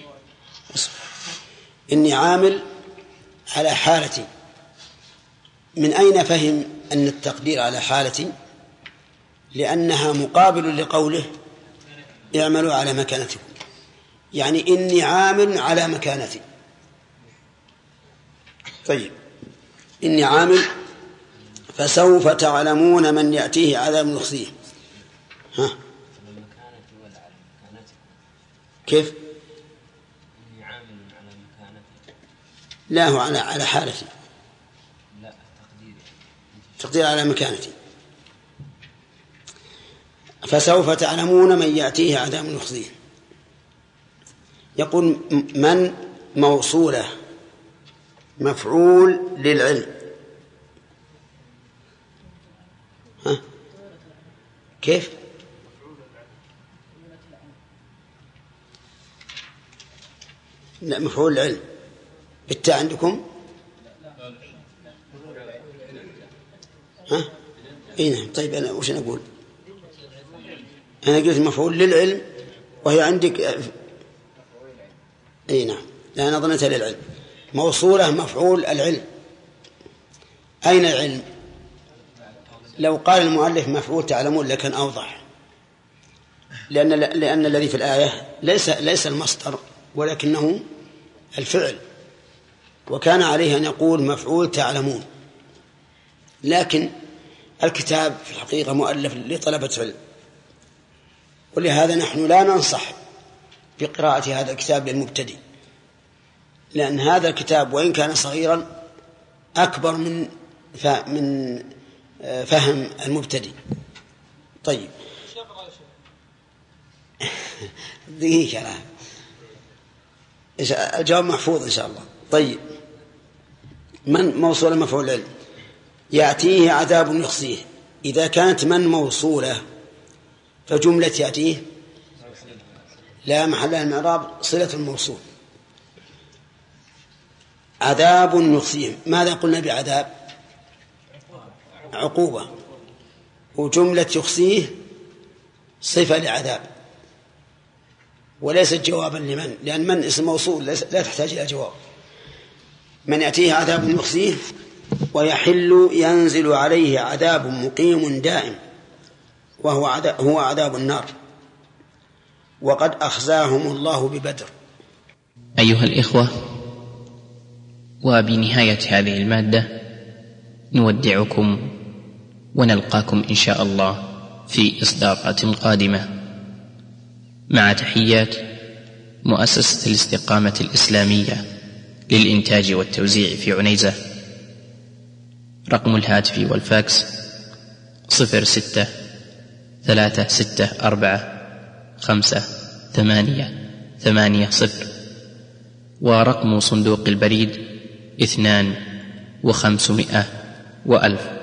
إني عامل على حالتي. من أين فهم أن التقدير على حالتي؟ لأنها مقابل لقوله اعملوا على مكانتكم، يعني إني عامل على مكانتي. طيب إني عامل فسوف تعلمون من يأتيه عذاب يخزيه. ها كيف؟ إني عامل على مكانتي. لا هو على على حالتي. لا تقديري. تقدير على مكانتي. فسوف تعلمون من يأتيه عذاب يخزيه. يقول من موصولة مفعول للعلم. ها كيف؟ لا مفعول للعلم بالتاء عندكم. ها اي نعم. طيب انا وش نقول؟ انا قلت مفعول للعلم وهي عندك اي نعم. لا انا ظنيتها للعلم. موصولة مفعول العلم. أين العلم؟ لو قال المؤلف مفعول تعلمون لكن أوضح، لأن لأن الذي في الآية ليس ليس المصدر ولكنه الفعل، وكان عليه أن يقول مفعول تعلمون، لكن الكتاب في الحقيقة مؤلف لطلبة علم، ولهذا نحن لا ننصح بقراءة هذا الكتاب للمبتدئ، لأن هذا الكتاب وإن كان صغيرا أكبر من من فهم المبتدئ. طيب دقيقة الآن الجواب محفوظ إن شاء الله. طيب من موصولة مفعول العلم يأتيه عذاب يخزيه. إذا كانت من موصولة فجملة يأتيه لا محل لها من الإعراب، صلة الموصول. عذاب يخزيه، ماذا قلنا بعذاب؟ عقوبة. وجملة يخزيه صفة لعذاب وليست جوابا لمن، لأن من اسم موصول لا تحتاج إلى جواب. من يأتيه عذاب يخزيه ويحل ينزل عليه عذاب مقيم دائم وهو عذاب, هو عذاب النار وقد أخزاهم الله ببدر. أيها الإخوة، وبنهاية هذه المادة نودعكم ونلقاكم إن شاء الله في إصدارات قادمة، مع تحيات مؤسسة الاستقامة الإسلامية للإنتاج والتوزيع في عنيزة. رقم الهاتف والفاكس صفر ستة ثلاثة ستة أربعة خمسة ثمانية ثمانية صفر، ورقم صندوق البريد اثنان وخمسمائة وألف.